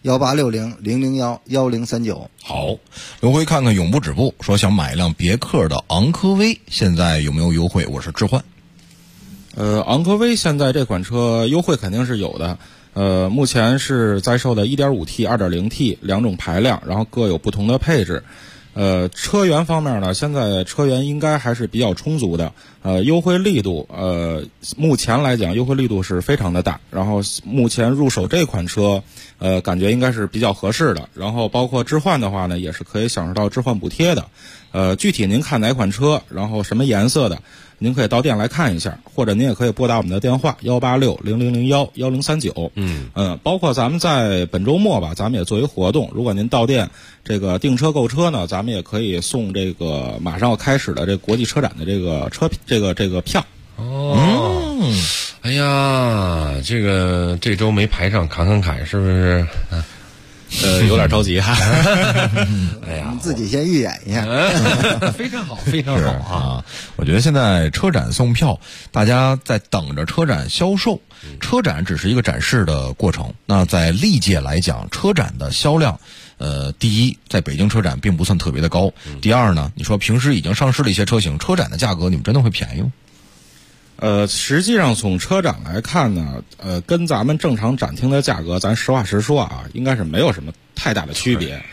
1860-001-1039。 好，刘辉看看永不止步，说想买一辆别克的昂科威，现在有没有优惠？我是置换。 昂科威现在这款车优惠肯定是有的。目前是在售的 1.5T、2.0T 两种排量，然后各有不同的配置。车源方面呢，现在车源应该还是比较充足的。优惠力度，目前来讲优惠力度是非常的大。然后目前入手这款车，感觉应该是比较合适的。然后包括置换的话呢，也是可以享受到置换补贴的。具体您看哪款车，然后什么颜色的，您可以到店来看一下，或者您也可以拨打我们的电话186-0001-1039。包括咱们在本周末吧，咱们也做一活动，如果您到店这个订车购车呢，咱们也可以送这个马上要开始的这个国际车展的这个车这个票。 哎呀，这周没排上侃是不是？ 有点着急哈。 哎呀，自己先预演一下。 非常好，非常好啊！ 我觉得现在车展送票，大家在等着车展销售。车展只是一个展示的过程。那在历届来讲，车展的销量，第一，在北京车展并不算特别的高。第二呢，你说平时已经上市的一些车型，车展的价格你们真的会便宜吗？ 实际上从车展来看呢，跟咱们正常展厅的价格，咱实话实说啊，应该是没有什么太大的区别。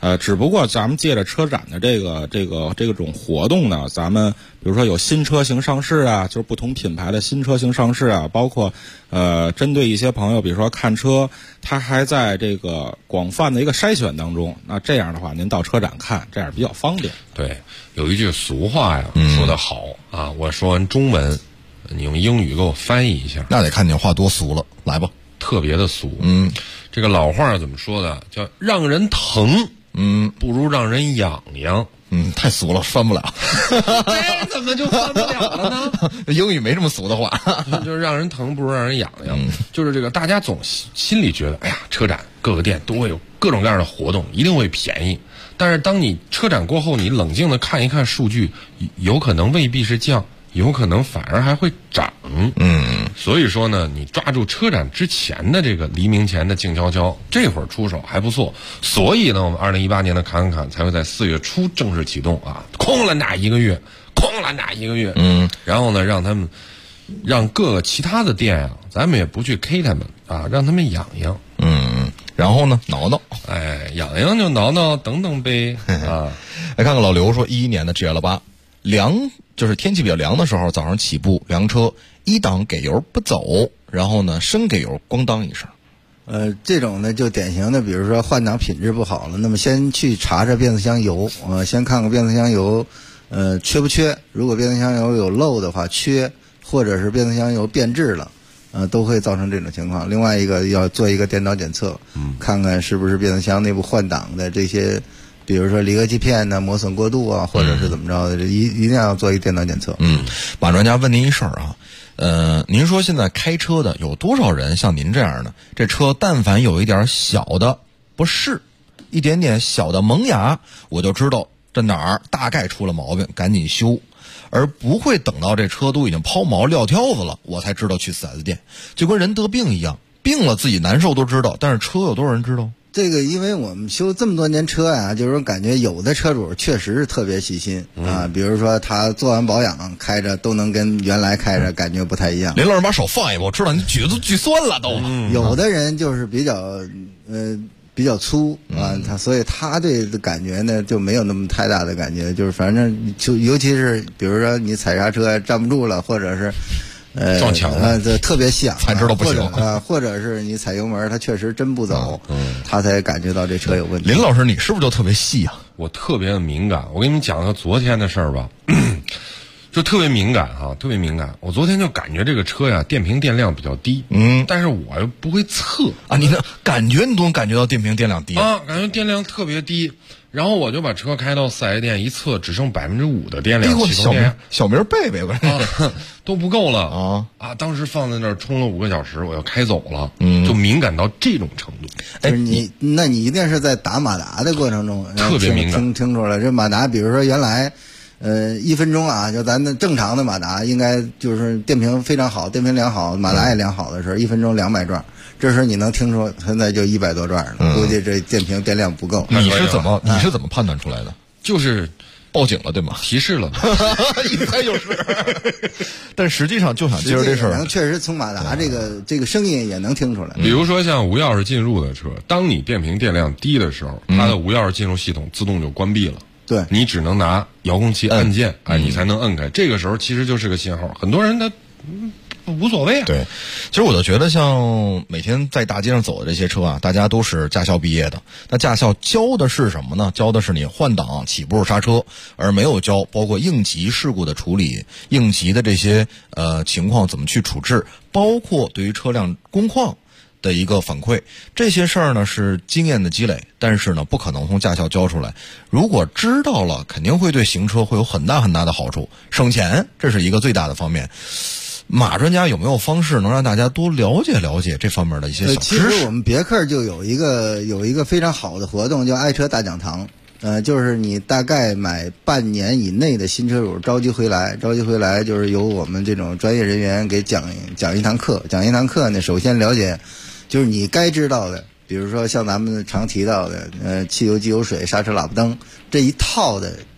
只不过咱们借着车展的这种活动呢，咱们比如说有新车型上市啊，就是不同品牌的新车型上市啊，包括针对一些朋友，比如说看车，他还在这个广泛的一个筛选当中，那这样的话您到车展看，这样比较方便。 对，有一句俗话呀，说得好啊，我说完中文，你用英语给我翻译一下。 那得看你话多俗了，来吧。 特别的俗。这个老话怎么说的？叫让人疼，不如让人痒痒。 太俗了，翻不了。 这怎么就翻不了了呢？ 英语没这么俗的话。 就是让人疼不如让人痒痒。就是这个大家总心里觉得，哎呀，车展各个店都会有各种各样的活动，一定会便宜。但是当你车展过后，你冷静的看一看数据，有可能未必是降，有可能反而还会涨。所以说呢，你抓住车展之前的这个黎明前的静悄悄，这会儿出手还不错。所以呢，我们2018年的侃侃才会在4月初正式启动啊，哐啷打一个月。然后呢，让各个其他的店啊，咱们也不去 K 他们啊，让他们痒痒。 然后呢，挠挠， 痒痒就挠挠，等等呗啊。 来看看老刘说，11年的 GL8，凉就是天气比较凉的时候，早上起步凉车，1档给油不走，然后呢深给油，咣当一声。 这种呢就典型的，比如说换挡品质不好了，那么先去查查变速箱油，先看看变速箱油，缺不缺？如果变速箱油有漏的话，缺，或者是变速箱油变质了。都会造成这种情况。另外一个要做一个电脑检测，看看是不是变速箱内部换挡的这些，比如说离合器片呢磨损过度啊，或者是怎么着的，一定要做一个电脑检测。 马专家问您一事儿啊，您说现在开车的有多少人像您这样的？这车但凡有一点小的不适，一点点小的萌芽，我就知道这哪儿大概出了毛病，赶紧修。而不会等到这车都已经抛锚撂挑子了，我才知道去 4S 店，就跟人得病一样，病了自己难受都知道，但是车有多少人知道？ 这个因为我们修这么多年车呀，就是感觉有的车主确实是特别细心啊，比如说他做完保养开着都能跟原来开着感觉不太一样。 林老师把手放一把，我知道你举都举酸了都。 有的人就是比较粗啊，所以他对的感觉呢就没有那么太大的感觉，就是反正就尤其是比如说你踩刹车站不住了，或者是撞墙了， 特别响， 才知道不行或者是你踩油门它确实真不走，他才感觉到这车有问题。 林老师，你是不是就特别细啊？ 我特别的敏感，我给你们讲个昨天的事儿吧。就特别敏感啊，特别敏感。我昨天就感觉这个车呀，电瓶电量比较低，但是我又不会测啊。你的感觉你都能感觉到电瓶电量低啊，感觉电量特别低。然后我就把车开到4S店一测，只剩5%的电量，启动电小明贝贝都不够了啊！当时放在那儿充了5个小时，我要开走了，就敏感到这种程度。 就是那你一定是在打马达的过程中特别敏感， 听出来这马达，比如说原来。1分钟啊，就咱的正常的马达应该就是电瓶非常好，电瓶良好，马达也良好的时候，1分钟200转，这时候你能听出现在就100多转了，估计这电瓶电量不够。 你是怎么判断出来的？ 就是报警了对吗？ 提示了， 一猜就是。但实际上就想接着这事儿， 确实从马达这个声音也能听出来。 比如说像无钥匙进入的车，当你电瓶电量低的时候，它的无钥匙进入系统自动就关闭了。 对， 你只能拿遥控器按键，你才能摁开。这个时候其实就是个信号，很多人他无所谓啊。 对，其实我就觉得像每天在大街上走的这些车啊，大家都是驾校毕业的。那驾校教的是什么呢？教的是你换挡、起步、刹车，而没有教包括应急事故的处理、应急的这些情况怎么去处置，包括对于车辆工况的一个反馈，这些事儿呢是经验的积累，但是呢不可能从驾校教出来。如果知道了，肯定会对行车会有很大很大的好处，省钱，这是一个最大的方面。马专家有没有方式能让大家多了解了解这方面的一些小知识？ 其实我们别克就有一个非常好的活动，叫爱车大讲堂。就是你大概买半年以内的新车主着急回来就是由我们这种专业人员给讲一堂课呢，首先了解就是你该知道的，比如说像咱们常提到的汽油、机油水、刹车、喇叭灯这一套的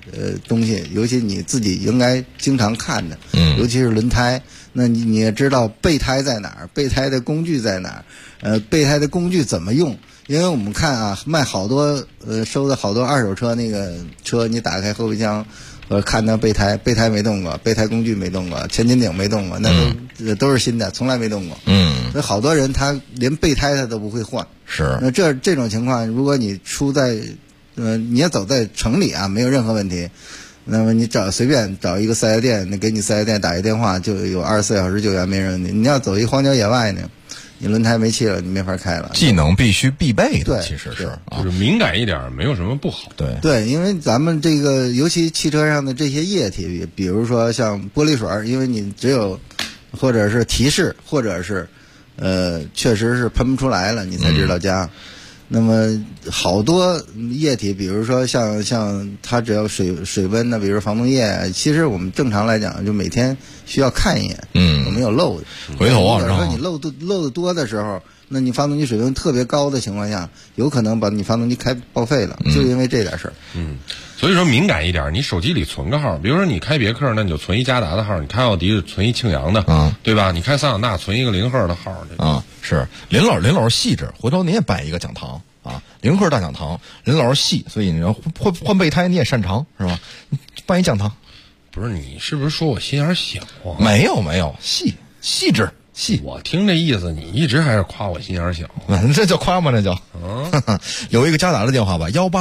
东西，尤其你自己应该经常看的，尤其是轮胎。那你也知道备胎在哪儿，备胎的工具在哪儿，备胎的工具怎么用？因为我们看啊，卖好多收的好多二手车，那个车你打开后备箱，看到备胎没动过，备胎工具没动过，前倾顶没动过，那都是新的，从来没动过。所以好多人他连备胎他都不会换。 是。 那这种情况，如果你出在你要走在城里啊，没有任何问题。那么你随便找一个4S店，那给你4S店打一电话，就有24小时救援，没人问题。你要走一荒郊野外呢，你轮胎没气了，你没法开了。 技能必须必备的， 对， 其实是就是敏感一点，没有什么不好。 对，因为咱们这个尤其汽车上的这些液体，比如说像玻璃水，因为你只有或者是提示，或者是确实是喷不出来了，你才知道加。那么好多液体，比如说像它只要水温呢，比如防冻液，其实我们正常来讲就每天需要看一眼，有没有漏的。 回头啊， 如果你漏的多的时候，那你发动机水温特别高的情况下，有可能把你发动机报废了，就因为这点事儿。 所以说敏感一点，你手机里存个号，比如说你开别克，那你就存一嘉达的号；你开奥迪存一庆阳的，对吧？你开桑塔纳存一个零号的号。 是林老细致，回头你也办一个讲堂啊，零号大讲堂，林老细，所以你要换备胎你也擅长是吧？办一讲堂。 不是你是不是说我心眼小啊？ 没有，细致。 我听这意思，你一直还是夸我心眼小， 这叫夸吗？这叫有一个嘉达的电话吧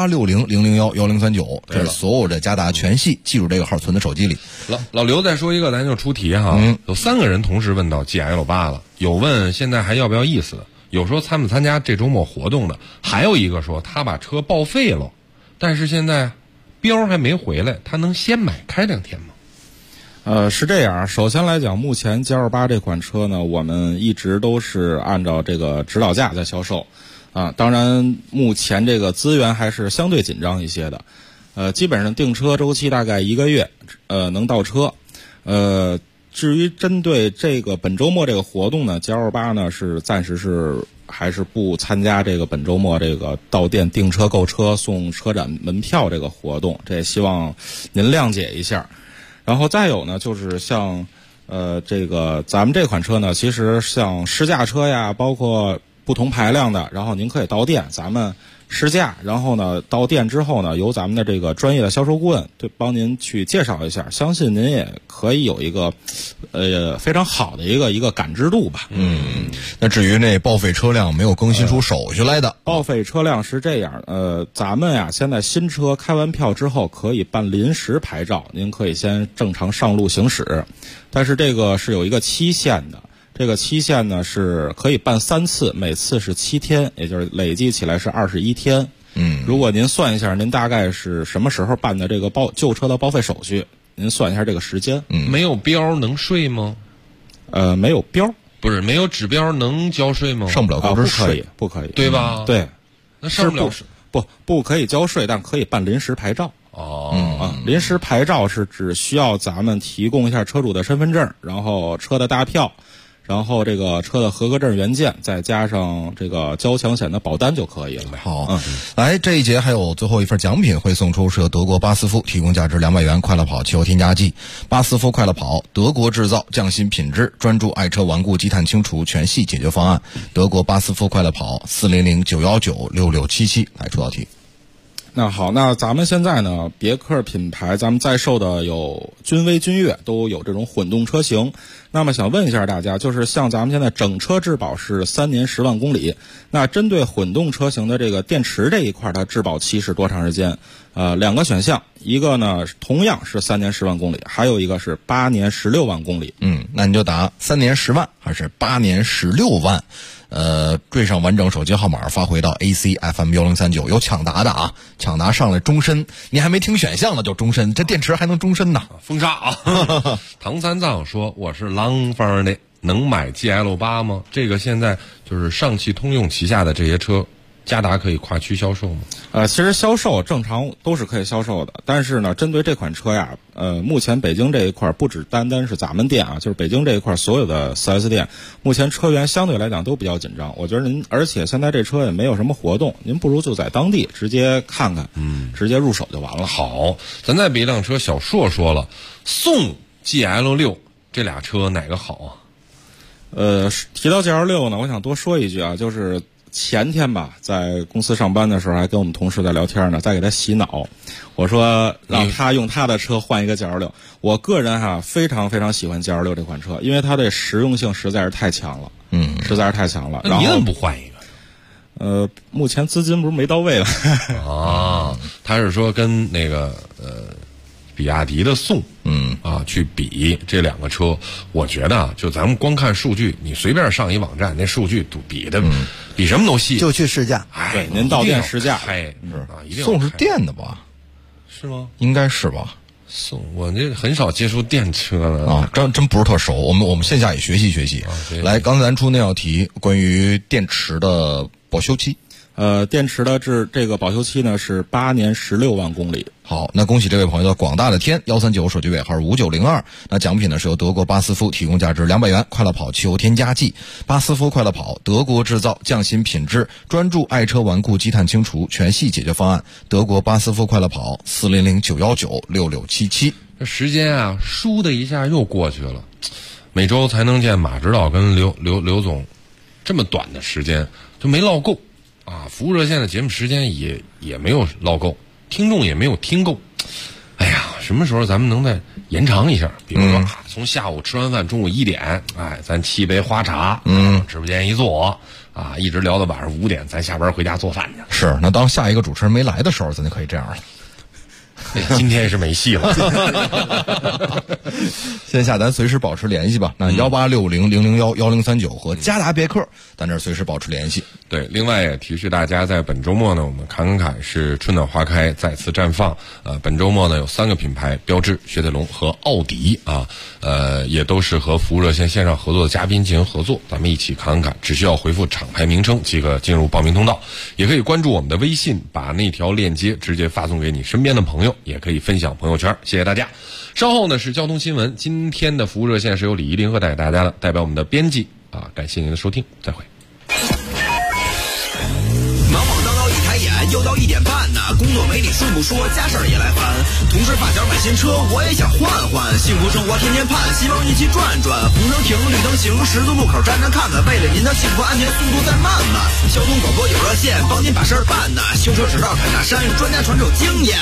，186000111039，这是所有的嘉达全系，记住这个号存在手机里。 老刘再说一个，咱就出题哈。有3个人同时问到 GL8 了，有问现在还要不要意思的，有说参不参加这周末活动的，还有一个说他把车报废了，但是现在标还没回来，他能先买开2天吗？ 是这样，首先来讲，目前 GL8 这款车呢，我们一直都是按照这个指导价在销售，当然目前这个资源还是相对紧张一些的，基本上订车周期大概1个月，能到车，至于针对这个本周末这个活动呢 ，GL8 呢是暂时还是不参加这个本周末这个到店订车购车送车展门票这个活动，这也希望您谅解一下。然后再有呢，就是像这个咱们这款车呢，其实像试驾车呀，包括不同排量的，然后您可以到店咱们试驾，然后呢到店之后呢，由咱们的这个专业的销售顾问对帮您去介绍一下，相信您也可以有一个非常好的一个感知度吧。 那至于那报废车辆没有更新出手续来的， 报废车辆是这样，咱们呀现在新车开完票之后可以办临时牌照，您可以先正常上路行驶，但是这个是有一个期限的。这个期限呢是可以办3次，每次是7天，也就是累计起来是21天。如果您算一下，您大概是什么时候办的这个旧车的报废手续？您算一下这个时间。 没有标能税吗？ 没有标， 不是没有指标能交税吗？ 上不了购置税， 不可以， 对吧？ 对， 那上不了不可以交税，但可以办临时牌照。临时牌照是只需要咱们提供一下车主的身份证，然后车的大票，然后这个车的合格证原件，再加上这个交强险的保单就可以了。 好，来这一节还有最后一份奖品会送出，是由德国巴斯夫提供价值200元快乐跑汽油添加剂。巴斯夫快乐跑，德国制造，匠心品质，专注爱车顽固积碳清除全系解决方案。德国巴斯夫快乐跑，400-919-6677。来出道题。 那好，那咱们现在呢，别克品牌咱们在售的有君威、君越都有这种混动车型。那么想问一下大家，就是像咱们现在整车质保是3年10万公里，那针对混动车型的这个电池这一块，它质保期是多长时间？2个选项，一个呢同样是3年10万公里，还有一个是8年16万公里。 那你就答3年10万还是8年16万？缀上完整手机号码发回到 ACFM1039，有抢答的啊，抢答上来终身，你还没听选项呢就终身，这电池还能终身呢？ 封杀啊！唐三藏说我是廊坊的，能买 GL8 吗？这个现在就是上汽通用旗下的这些车， 嘉达可以跨区销售吗？ 其实销售正常都是可以销售的，但是呢，针对这款车呀，目前北京这一块不只单单是咱们店啊，就是北京这一块所有的 4S 店，目前车源相对来讲都比较紧张。我觉得您，而且现在这车也没有什么活动，您不如就在当地直接看看，直接入手就完了。 好，咱再别一辆车，小硕说了，宋 GL6 这俩车哪个好啊？ 提到 GL6 呢，我想多说一句啊，就是前天吧，在公司上班的时候，还跟我们同事在聊天呢，在给他洗脑。我说让他用他的车换一个 GL6。我个人非常非常喜欢 GL6 这款车，因为它的实用性实在是太强了，实在是太强了。 那你怎么不换一个？目前资金不是没到位了。 他是说跟那个比亚迪的宋，去比这两个车，我觉得就咱们光看数据，你随便上一网站，那数据都比的比什么都细。 就去试驾， 对，您到店试驾。 一定宋是电的吧？ 是吗？ 应该是吧。 宋，我这很少接触电车了啊，真不是特熟。我们线下也学习学习。来，刚才咱出那道题，关于电池的保修期。 电池的这个保修期呢是8年16万公里。 好，那恭喜这位朋友的广大的天139手机尾号5902。那奖品呢是由德国巴斯夫提供价值200元快乐跑汽油添加剂。巴斯夫快乐跑，德国制造，匠心品质，专注爱车顽固积碳清除全系解决方案。德国巴斯夫快乐跑400-919-6677。 这时间啊，倏的一下又过去了。每周才能见马指导跟刘总，这么短的时间就没唠够。服务热线的节目时间也没有唠够，听众也没有听够。哎呀，什么时候咱们能再延长一下？比如说从下午吃完饭，中午1点，咱沏杯花茶，直播间一坐，一直聊到晚上5点，咱下班回家做饭去。 是，那当下一个主持人没来的时候，咱就可以这样了。 今天是没戏了。 线下咱随时保持联系吧。那1860001039和嘉达别克，咱这随时保持联系。 对，另外也提示大家，在本周末呢，我们侃侃是春暖花开，再次绽放。本周末呢有3个品牌，标致、雪铁龙和奥迪也都是和服务热线线上合作的嘉宾进行合作，咱们一起侃侃，只需要回复厂牌名称即可进入报名通道，也可以关注我们的微信，把那条链接直接发送给你身边的朋友，也可以分享朋友圈。谢谢大家。稍后呢是交通新闻，今天的服务热线是由李一林和带给大家的，代表我们的编辑感谢您的收听，再会。 忙忙叨叨一抬眼，又到1点半呢，工作没你顺不说，家事儿也来烦。同事发小买新车，我也想换换，幸福生活天天盼，希望一起转转。红灯停，绿灯行，十字路口站站看看，为了您的幸福安全，速度再慢慢。交通广播有热线，帮您把事儿办呢。修车指导砍大山，专家传授经验。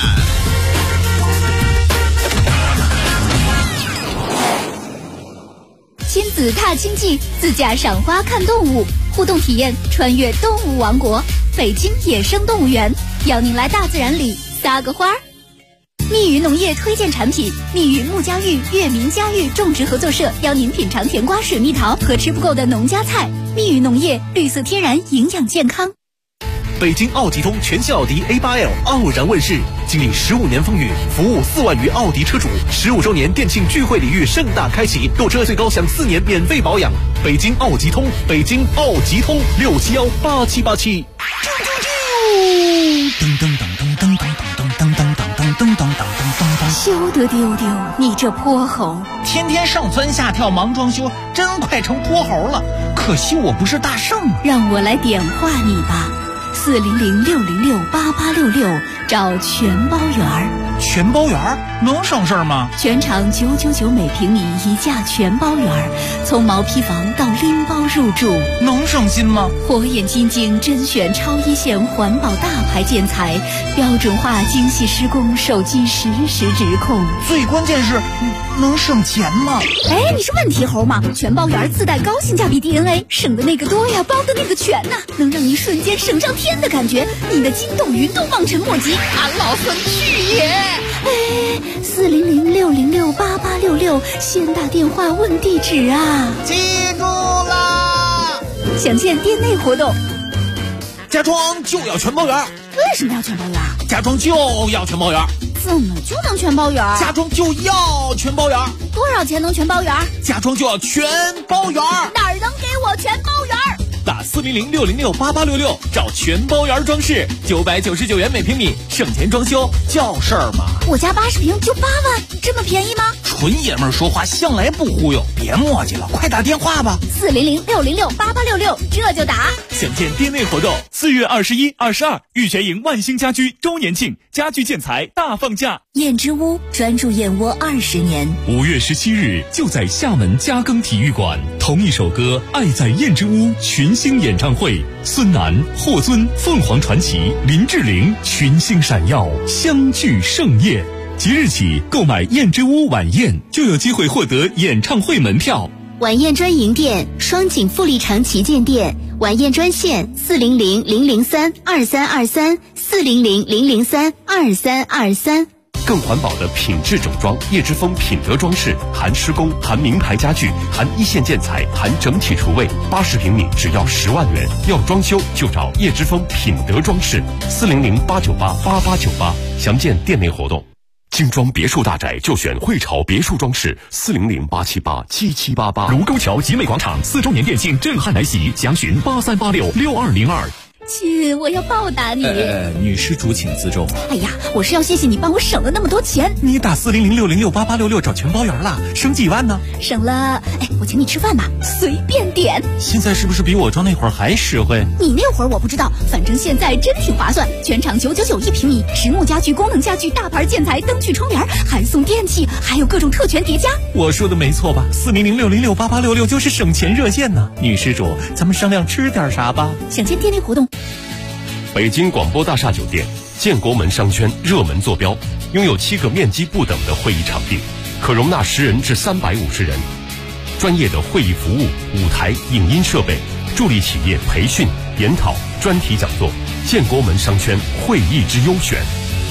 亲子踏青记，自驾赏花看动物，互动体验穿越动物王国，北京野生动物园，邀您来大自然里撒个花儿。密语农业推荐产品：密语木家峪月明家峪种植合作社邀您品尝甜瓜、水蜜桃和吃不够的农家菜。密语农业，绿色天然，营养健康。 北京奥吉通全系奥迪 A8L 傲然问世，经历15年风雨，服务4万余奥迪车主，15周年店庆聚会礼遇盛大开启，购车最高享4年免费保养。北京奥吉通，北京奥吉通6718787。 噔噔噔噔噔噔噔噔噔噔噔噔噔噔噔。 休得丢丢，你这泼猴！ 天天上蹿下跳忙装修，真快成泼猴了。可惜我不是大圣啊。 让我来点化你吧。400-606-8866，找全包园儿。 全包园儿能省事儿吗？ 全场999每平米一价全包园儿，从毛坯房到拎包入住， 能省心吗？ 火眼金睛甄选超一线环保大牌建材，标准化精细施工，手机实时直控。 最关键是能省钱吗？ 哎，你是问题猴吗？全包园儿自带高性价比 DNA， 省的那个多呀，包的那个全呐，能让你瞬间省上天的感觉，你的筋斗云都望尘莫及。俺老孙去也！哎，400-606-8866，先打电话问地址啊！ 记住啦！ 详见店内活动。 家装就要全包园。 为什么要全包园？ 家装就要全包园。 怎么就能全包园？ 家装就要全包园。 多少钱能全包园？ 家装就要全包园。 哪儿能给我全包园？ 打 400-606-8866，找全包园装饰，999元每平米，省钱装修叫事儿嘛。 我家80平就8万，这么便宜吗？ 纯爷们儿说话向来不忽悠，别磨叽了，快打电话吧。 400-606-8866，这就打。 想见店内活动，4月21、22，玉泉营万兴家居周年庆，家具建材大放价。 燕之屋专注燕窝20年。 5月17日，就在厦门嘉庚体育馆，同一首歌《爱在燕之屋》群星演唱会，孙楠、霍尊、凤凰传奇、林志玲群星闪耀，相聚盛宴。即日起购买燕之屋晚宴，就有机会获得演唱会门票。 晚宴专营店，双井富力城旗舰店。晚宴专线400-003-2323，400-003-2323。 更环保的品质整装，叶之峰品德装饰，含施工，含名牌家具，含一线建材，含整体厨卫，80平米只要10万元。要装修就找叶之峰品德装饰，400-898-8898，详见店内活动。精装别墅大宅就选汇潮别墅装饰，400-878-7788。卢沟桥集美广场4周年店庆震撼来袭，详询83866202。 亲，我要报答你。 女施主请自重。 哎呀，我是要谢谢你帮我省了那么多钱。 你打400-606-8866找全包圆了，省几万呢？ 省了，我请你吃饭吧，随便点。 现在是不是比我装那会儿还实惠？ 你那会儿我不知道，反正现在真挺划算。全场999一平米，实木家具、功能家具、大牌建材、灯具、窗帘，还送电器，还有各种特权叠加。 我说的没错吧？400-606-8866就是省钱热线呢。女施主，咱们商量吃点啥吧？ 想见店内活动。 北京广播大厦酒店建国门商圈热门坐标，拥有7个面积不等的会议场地，可容纳10人至350人。专业的会议服务、舞台、影音设备，助力企业培训、研讨、专题讲座。建国门商圈会议之优选。